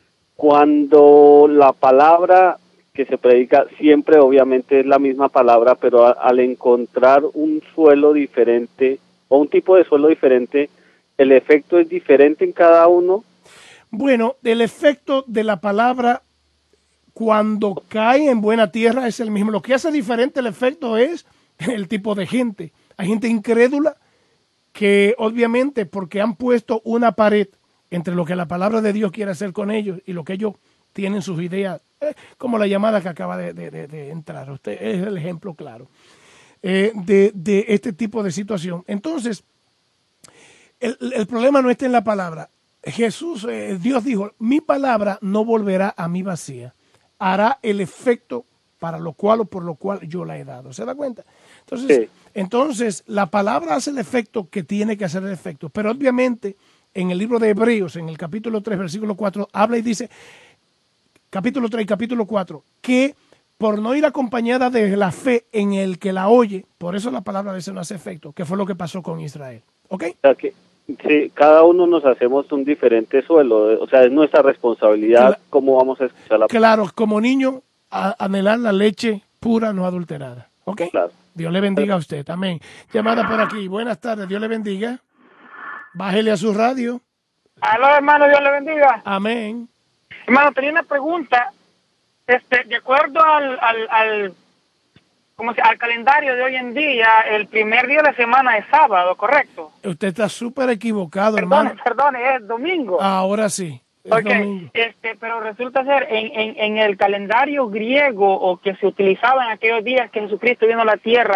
Cuando la palabra que se predica siempre obviamente es la misma palabra, pero a, al encontrar un suelo diferente o un tipo de suelo diferente, ¿el efecto es diferente en cada uno? Bueno, el efecto de la palabra cuando cae en buena tierra es el mismo. Lo que hace diferente el efecto es el tipo de gente. Hay gente incrédula que obviamente porque han puesto una pared entre lo que la palabra de Dios quiere hacer con ellos y lo que ellos tienen sus ideas, eh, como la llamada que acaba de, de, de, de entrar. Usted es el ejemplo claro eh, de, de este tipo de situación. Entonces, el, el problema no está en la palabra. Jesús, eh, Dios dijo, mi palabra no volverá a mí vacía, hará el efecto para lo cual o por lo cual yo la he dado. ¿Se da cuenta? Entonces, sí. entonces la palabra hace el efecto que tiene que hacer el efecto, pero obviamente en el libro de Hebreos, en el capítulo tres, versículo cuatro, habla y dice, capítulo tres, capítulo cuatro, que por no ir acompañada de la fe en el que la oye, por eso la palabra a veces no hace efecto, que fue lo que pasó con Israel. ¿Ok? O sea que, sí, cada uno nos hacemos un diferente suelo, o sea, es nuestra responsabilidad Cla cómo vamos a escuchar la palabra. Claro, como niño, a anhelar la leche pura, no adulterada. ¿Ok? Claro. Dios le bendiga a usted. Amén. Llamada por aquí. Buenas tardes. Dios le bendiga. Bájele a su radio. Aló, hermano. Dios le bendiga. Amén. Hermano, tenía una pregunta. Este, de acuerdo al, al, al, ¿cómo se, al calendario de hoy en día, el primer día de la semana es sábado, ¿correcto? Usted está súper equivocado, perdone, hermano. Perdone, es domingo. Ahora sí. Okay. Este, pero resulta ser, en, en, en el calendario griego o que se utilizaba en aquellos días que Jesucristo vino a la tierra,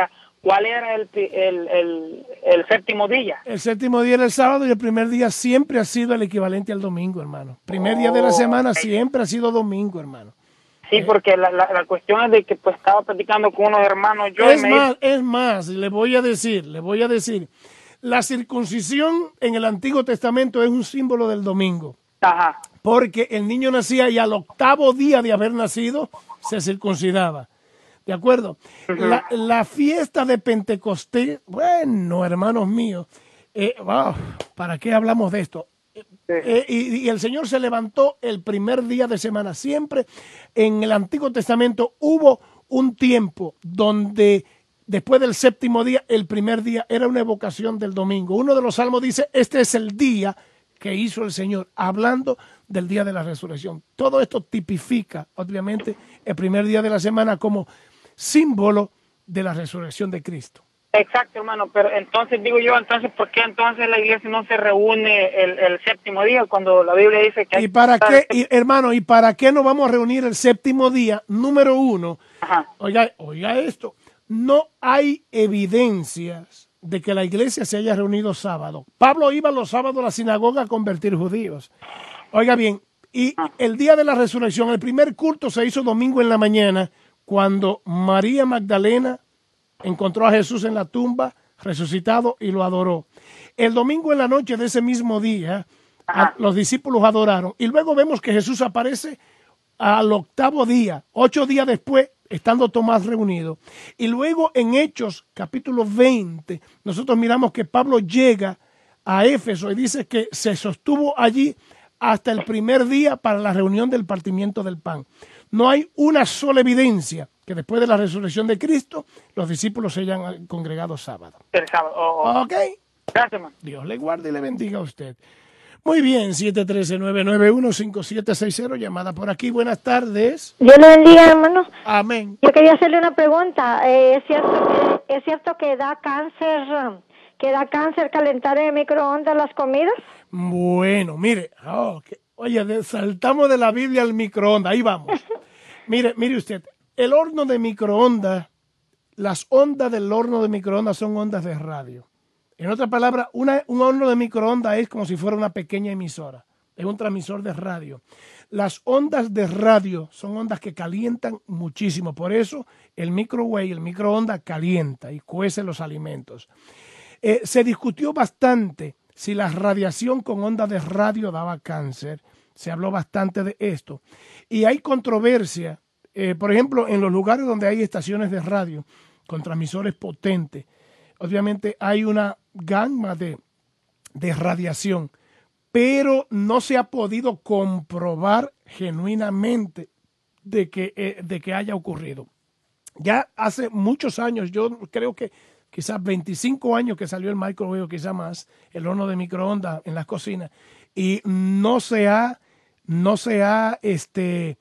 ¿cuál era el, el, el, el séptimo día? El séptimo día era el sábado y el primer día siempre ha sido el equivalente al domingo, hermano. Primer día de la semana siempre ha sido domingo, hermano. Sí, porque la, la, la cuestión es de que pues estaba platicando con unos hermanos yo Es y me más, dice, es más, le voy a decir, le voy a decir, la circuncisión en el Antiguo Testamento es un símbolo del domingo. Ajá. Porque el niño nacía y al octavo día de haber nacido se circuncidaba. ¿De acuerdo? Uh-huh. La, la fiesta de Pentecostés, bueno, hermanos míos, eh, wow, ¿para qué hablamos de esto? Eh, y, y el Señor se levantó el primer día de semana. Siempre en el Antiguo Testamento hubo un tiempo donde después del séptimo día, el primer día era una evocación del domingo. Uno de los salmos dice, este es el día que hizo el Señor, hablando del día de la resurrección. Todo esto tipifica, obviamente, el primer día de la semana como símbolo de la resurrección de Cristo. Exacto, hermano, pero entonces digo yo, entonces, ¿por qué entonces la iglesia no se reúne el, el séptimo día cuando la Biblia dice que hay... ¿Y para qué, y, hermano, y para qué nos vamos a reunir el séptimo día? Número uno, Ajá. oiga, oiga esto, no hay evidencias de que la iglesia se haya reunido sábado. Pablo iba los sábados a la sinagoga a convertir judíos. Oiga bien, y el día de la resurrección, el primer culto se hizo domingo en la mañana, cuando María Magdalena encontró a Jesús en la tumba, resucitado, y lo adoró. El domingo en la noche de ese mismo día, a, los discípulos adoraron. Y luego vemos que Jesús aparece al octavo día, ocho días después, estando Tomás reunido. Y luego en Hechos, capítulo veinte, nosotros miramos que Pablo llega a Éfeso y dice que se sostuvo allí hasta el primer día para la reunión del partimiento del pan. No hay una sola evidencia que después de la resurrección de Cristo, los discípulos se hayan congregado sábado. El sábado. Oh, oh. Ok. Gracias, man. Dios le guarde y le bendiga a usted. Muy bien, siete uno tres, nueve nueve uno, cinco siete seis cero, llamada por aquí. Buenas tardes. Dios le bendiga, hermano. Amén. Yo quería hacerle una pregunta. Eh, ¿es cierto que, es cierto que da cáncer, que da cáncer calentar en microondas las comidas? Bueno, mire, oh, que, oye, saltamos de la Biblia al microondas, ahí vamos. Mire, mire usted, el horno de microondas, las ondas del horno de microondas son ondas de radio. En otras palabras, una, un horno de microondas es como si fuera una pequeña emisora, es un transmisor de radio. Las ondas de radio son ondas que calientan muchísimo, por eso el microwave, el microondas calienta y cuece los alimentos. Eh, se discutió bastante si la radiación con ondas de radio daba cáncer, se habló bastante de esto. Y hay controversia, eh, por ejemplo, en los lugares donde hay estaciones de radio con transmisores potentes, obviamente hay una gama de, de radiación, pero no se ha podido comprobar genuinamente de que, eh, de que haya ocurrido. Ya hace muchos años, yo creo que quizás veinticinco años que salió el microwave, o quizás más, el horno de microondas en las cocinas, y no se ha, no se ha este,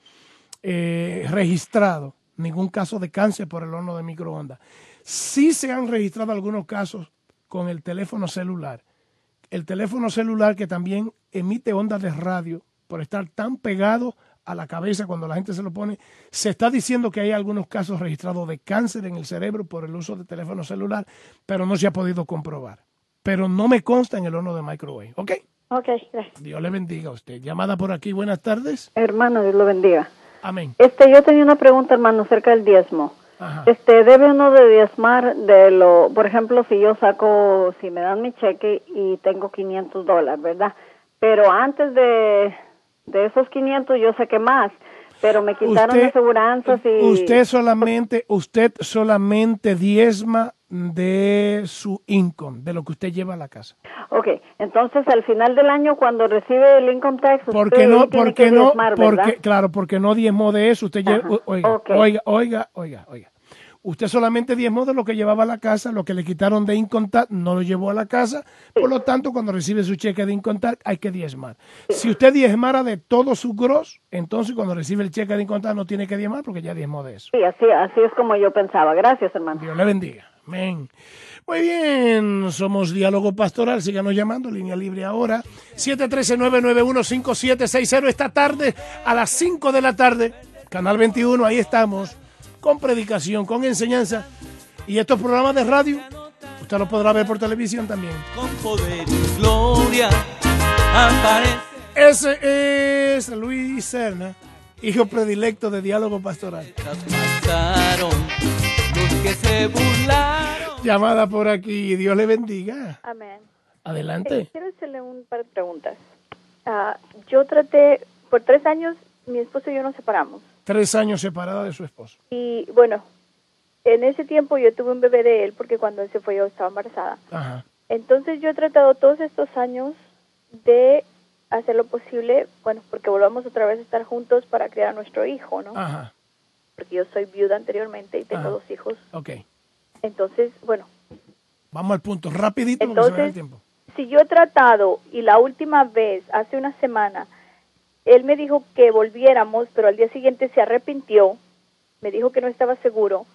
eh, registrado ningún caso de cáncer por el horno de microondas. Sí se han registrado algunos casos con el teléfono celular. El teléfono celular que también emite ondas de radio por estar tan pegado a la cabeza cuando la gente se lo pone. Se está diciendo que hay algunos casos registrados de cáncer en el cerebro por el uso de teléfono celular, pero no se ha podido comprobar. Pero no me consta en el horno de microwave. ¿Ok? Ok, gracias. Dios le bendiga a usted. Llamada por aquí. Buenas tardes. Hermano, Dios lo bendiga. Amén. Este, yo tenía una pregunta, hermano, acerca del diezmo. Ajá. Este, ¿debe uno de diezmar de lo, por ejemplo, si yo saco, si me dan mi cheque y tengo quinientos dólares, ¿verdad? Pero antes de, de esos quinientos yo saqué más, pero me quitaron usted, aseguranzas y... Usted solamente, usted solamente diezma de su income, de lo que usted lleva a la casa. Ok, entonces al final del año cuando recibe el income tax, ¿Por usted qué no? tiene Porque que no, diezmar, porque ¿verdad? claro, porque no diezmó de eso. Usted lleva, oiga, okay. oiga, oiga, oiga, oiga. Usted solamente diezmó de lo que llevaba a la casa, lo que le quitaron de income tax no lo llevó a la casa, por lo tanto, cuando recibe su cheque de income tax hay que diezmar. Si usted diezmara de todo su gross, entonces cuando recibe el cheque de income tax no tiene que diezmar porque ya diezmó de eso. Sí, así, así es como yo pensaba. Gracias, hermano. Dios le bendiga. Amén. Muy bien, somos Diálogo Pastoral, síganos llamando, línea libre ahora, siete uno tres, nueve nueve uno, cinco siete seis cero, esta tarde a las cinco de la tarde, Canal veintiuno, ahí estamos, con predicación, con enseñanza, Y estos programas de radio, usted los podrá ver por televisión también. Con poder y gloria aparece. Ese es Luis Serna, hijo predilecto de Diálogo Pastoral. Pasaron los que se burlaron. Llamada por aquí, Dios le bendiga. Amén. Adelante. Eh, quiero hacerle un par de preguntas. Uh, yo traté, por tres años, mi esposo y yo nos separamos. Tres años separada de su esposo. Y bueno, en ese tiempo yo tuve un bebé de él porque cuando él se fue yo estaba embarazada. Ajá. Entonces yo he tratado todos estos años de hacer lo posible, bueno, porque volvamos otra vez a estar juntos para criar a nuestro hijo, ¿no? Ajá. Porque yo soy viuda anteriormente y tengo Ajá. dos hijos. Ok. Entonces, bueno. Vamos al punto, rapidito, Entonces, porque se va el tiempo. Si yo he tratado y la última vez, hace una semana, él me dijo que volviéramos, pero al día siguiente se arrepintió, me dijo que no estaba seguro,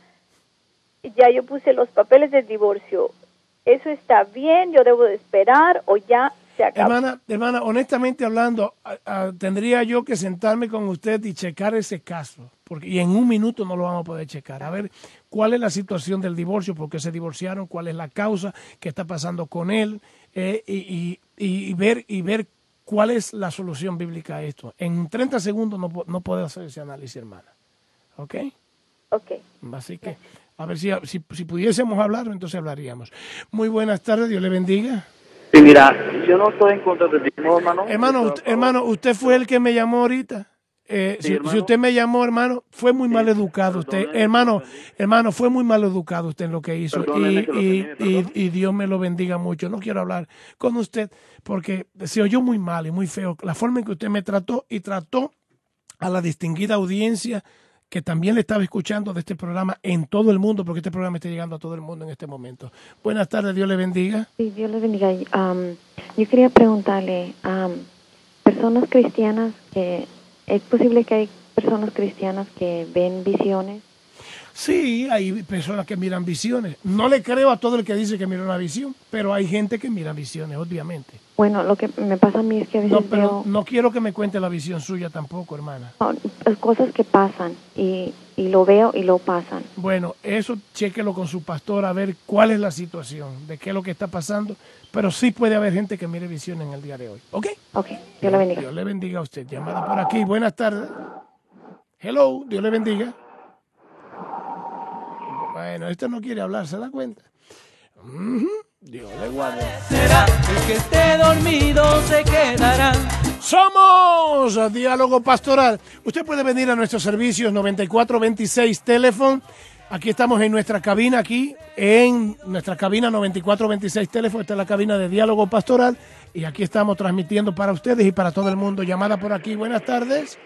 ya yo puse los papeles del divorcio. ¿Eso está bien? ¿Yo debo de esperar o ya se acabó? Hermana, hermana, honestamente hablando, a, a, tendría yo que sentarme con usted y checar ese caso, porque y en un minuto no lo vamos a poder checar. A ver cuál es la situación del divorcio, por qué se divorciaron, cuál es la causa, qué está pasando con él, eh, y, y, y, y ver y ver cuál es la solución bíblica a esto. En treinta segundos no, no puedo hacer ese análisis, hermana. ¿Ok? Ok. Así que, a ver si, si, si pudiésemos hablar, entonces hablaríamos. Muy buenas tardes, Dios le bendiga. Sí, mira, yo no estoy en contra de ti, no, hermano. Hermano, usted, hermano, usted fue el que me llamó ahorita. Eh, Sí, si, hermano. si usted me llamó, hermano, fue muy Sí, mal educado usted. perdone, Hermano, hermano, fue muy mal educado usted en lo que hizo. Perdóneme Y, que lo y, termine, y, perdón. y Dios me lo bendiga mucho. No quiero hablar con usted porque se oyó muy mal y muy feo la forma en que usted me trató y trató a la distinguida audiencia que también le estaba escuchando de este programa en todo el mundo, porque este programa está llegando a todo el mundo en este momento. Buenas tardes, Dios le bendiga. Sí, Dios le bendiga. Um, yo quería preguntarle, um, personas cristianas, que ¿es posible que hay personas cristianas que ven visiones? Sí, hay personas que miran visiones. No le creo a todo el que dice que mira una visión, pero hay gente que mira visiones, obviamente. Bueno, lo que me pasa a mí es que a veces No, pero veo no quiero que me cuente la visión suya tampoco, hermana. no, cosas que pasan y, y lo veo y lo pasan. Bueno, eso chéquelo con su pastor a ver cuál es la situación, de qué es lo que está pasando, pero sí puede haber gente que mire visiones en el día de hoy. ¿Ok? Ok, Dios le bendiga. Dios le bendiga a usted. Llamada por aquí. Buenas tardes. Hello, Dios le bendiga. Bueno, este no quiere hablar, ¿se da cuenta? Uh-huh. Dios le guarde. Será el que esté dormido se quedará. Somos Diálogo Pastoral. Usted puede venir a nuestros servicios noventa y cuatro veintiséis Teléfono. Aquí estamos en nuestra cabina, aquí en nuestra cabina noventa y cuatro veintiséis Teléfono. Esta es la cabina de Diálogo Pastoral. Y aquí estamos transmitiendo para ustedes y para todo el mundo. Llamada por aquí. Buenas tardes.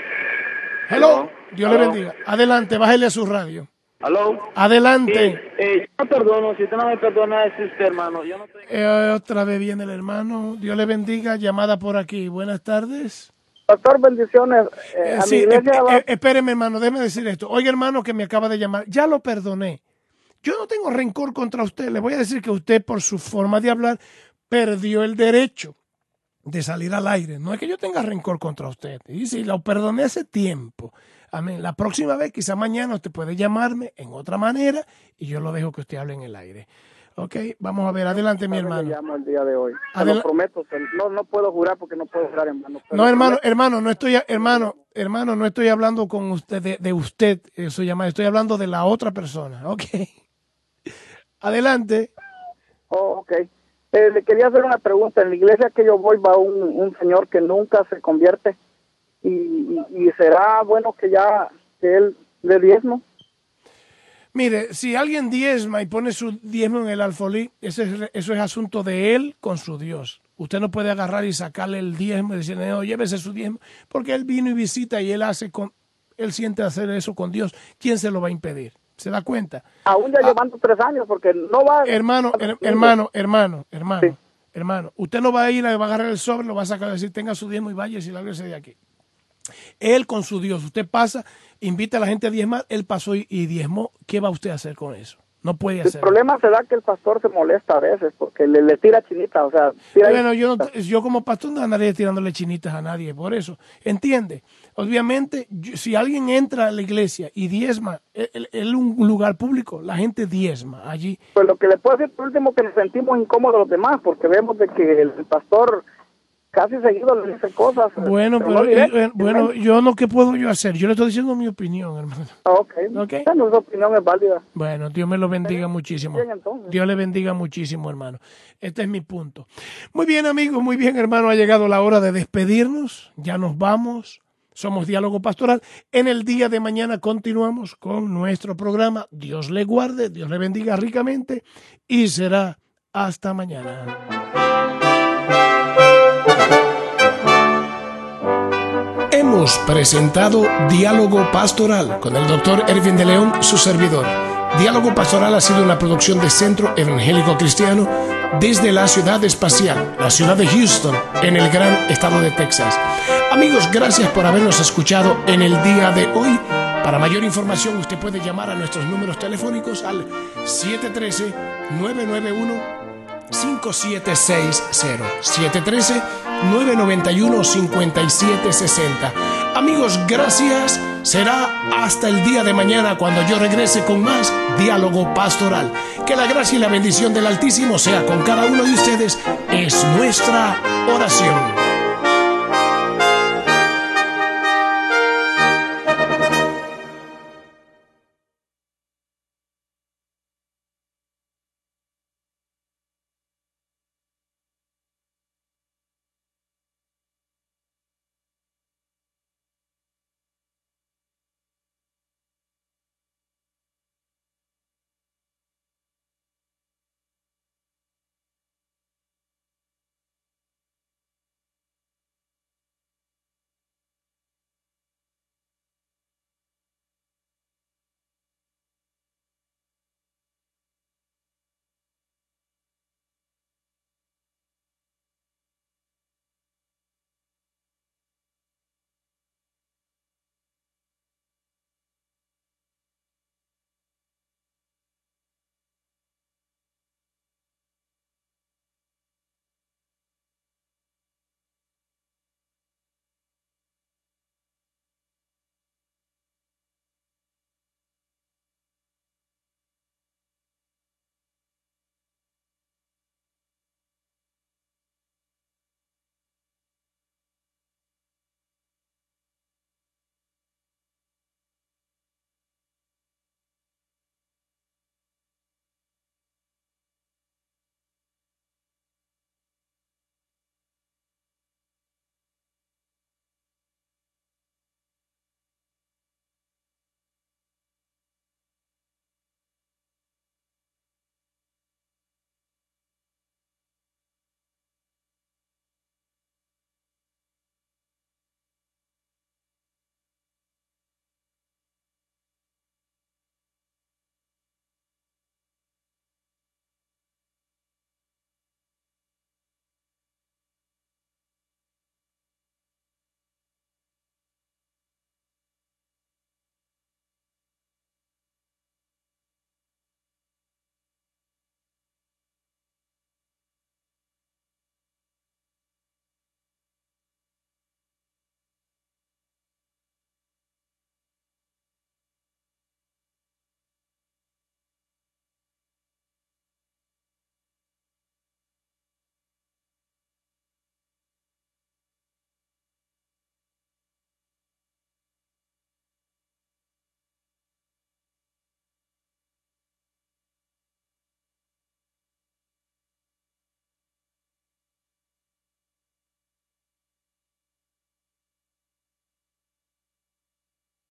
Hello. Dios le Hello. bendiga. Adelante, bájele a su radio. ¿Aló? Adelante. Eh, eh, yo no perdono, si usted no me perdona es usted, hermano. Yo no estoy... Eh, otra vez viene el hermano. Dios le bendiga. Llamada por aquí. Buenas tardes. Pastor, bendiciones. Eh, Eh, a sí, mi iglesia eh, va- eh, espéreme, hermano, déjeme decir esto. Oiga, hermano, que me acaba de llamar. Ya lo perdoné. Yo no tengo rencor contra usted. Le voy a decir que usted, por su forma de hablar, perdió el derecho de salir al aire. No es que yo tenga rencor contra usted. Y si lo perdoné hace tiempo. Amén. La próxima vez, quizá mañana, usted puede llamarme en otra manera y yo lo dejo que usted hable en el aire. Ok, vamos a ver. Adelante, mi Le hermano. llamo el día de hoy. Se Adela- lo prometo. se- No, no puedo jurar porque no puedo jurar, hermano. pero No, hermano, prometo- hermano, no estoy, hermano, hermano, no estoy hablando con usted, de, de usted, eso llama, estoy hablando de la otra persona, ok. Adelante. Oh, ok. Eh, le quería hacer una pregunta. En la iglesia que yo voy va un, un señor que nunca se convierte y, y, y será bueno que ya que él le diezmo. Mire, si alguien diezma y pone su diezmo en el alfolí, ese es- eso es asunto de él con su Dios. Usted no puede agarrar y sacarle el diezmo y decirle, no, llévese su diezmo, porque él vino y visita y él hace con, él siente hacer eso con Dios. ¿Quién se lo va a impedir? ¿Se da cuenta? Aún ya llevando tres años porque no va... Hermano, her- hermano, hermano, hermano, hermano, usted no va a ir, a va a agarrar el sobre, lo va a sacar y decir, tenga su diezmo y vaya y lárguese de aquí. Él con su Dios, usted pasa, invita a la gente a diezmar, él pasó y, y diezmó, ¿qué va usted a hacer con eso? No puede El hacerlo. problema se da que el pastor se molesta a veces porque le, le tira chinita, o sea, tira Bueno, yo, no, yo como pastor no andaré tirándole chinitas a nadie, por eso, entiende. Obviamente, yo- si alguien entra a la iglesia y diezma, es un lugar público, la gente diezma allí. Pues lo que le puedo decir por último que nos sentimos incómodos los demás porque vemos de que el, el pastor casi seguido le dice cosas. Bueno, pero pero, no directo, eh, bueno, yo no, ¿qué puedo yo hacer? Yo le estoy diciendo mi opinión, hermano. Ok, okay. Bueno, esa opinión es válida. Bueno, Dios me lo bendiga muchísimo. Bien, entonces. Dios le bendiga muchísimo, hermano. Este es mi punto. Muy bien, amigos, muy bien, hermano. Ha llegado la hora de despedirnos. Ya nos vamos. Somos Diálogo Pastoral. En el día de mañana continuamos con nuestro programa. Dios le guarde, Dios le bendiga ricamente y será hasta mañana. Hemos presentado Diálogo Pastoral con el doctor Ervin de León, su servidor. Diálogo Pastoral ha sido una producción de Centro Evangélico Cristiano desde la ciudad espacial, la ciudad de Houston, en el gran estado de Texas. Amigos, gracias por habernos escuchado en el día de hoy. Para mayor información, usted puede llamar a nuestros números telefónicos al siete uno tres, nueve nueve uno, cinco siete seis cero, siete uno tres, nueve nueve uno, cinco siete seis cero. Amigos, gracias. Será hasta el día de mañana cuando yo regrese con más Diálogo Pastoral. Que la gracia y la bendición del Altísimo sea con cada uno de ustedes. Es nuestra oración.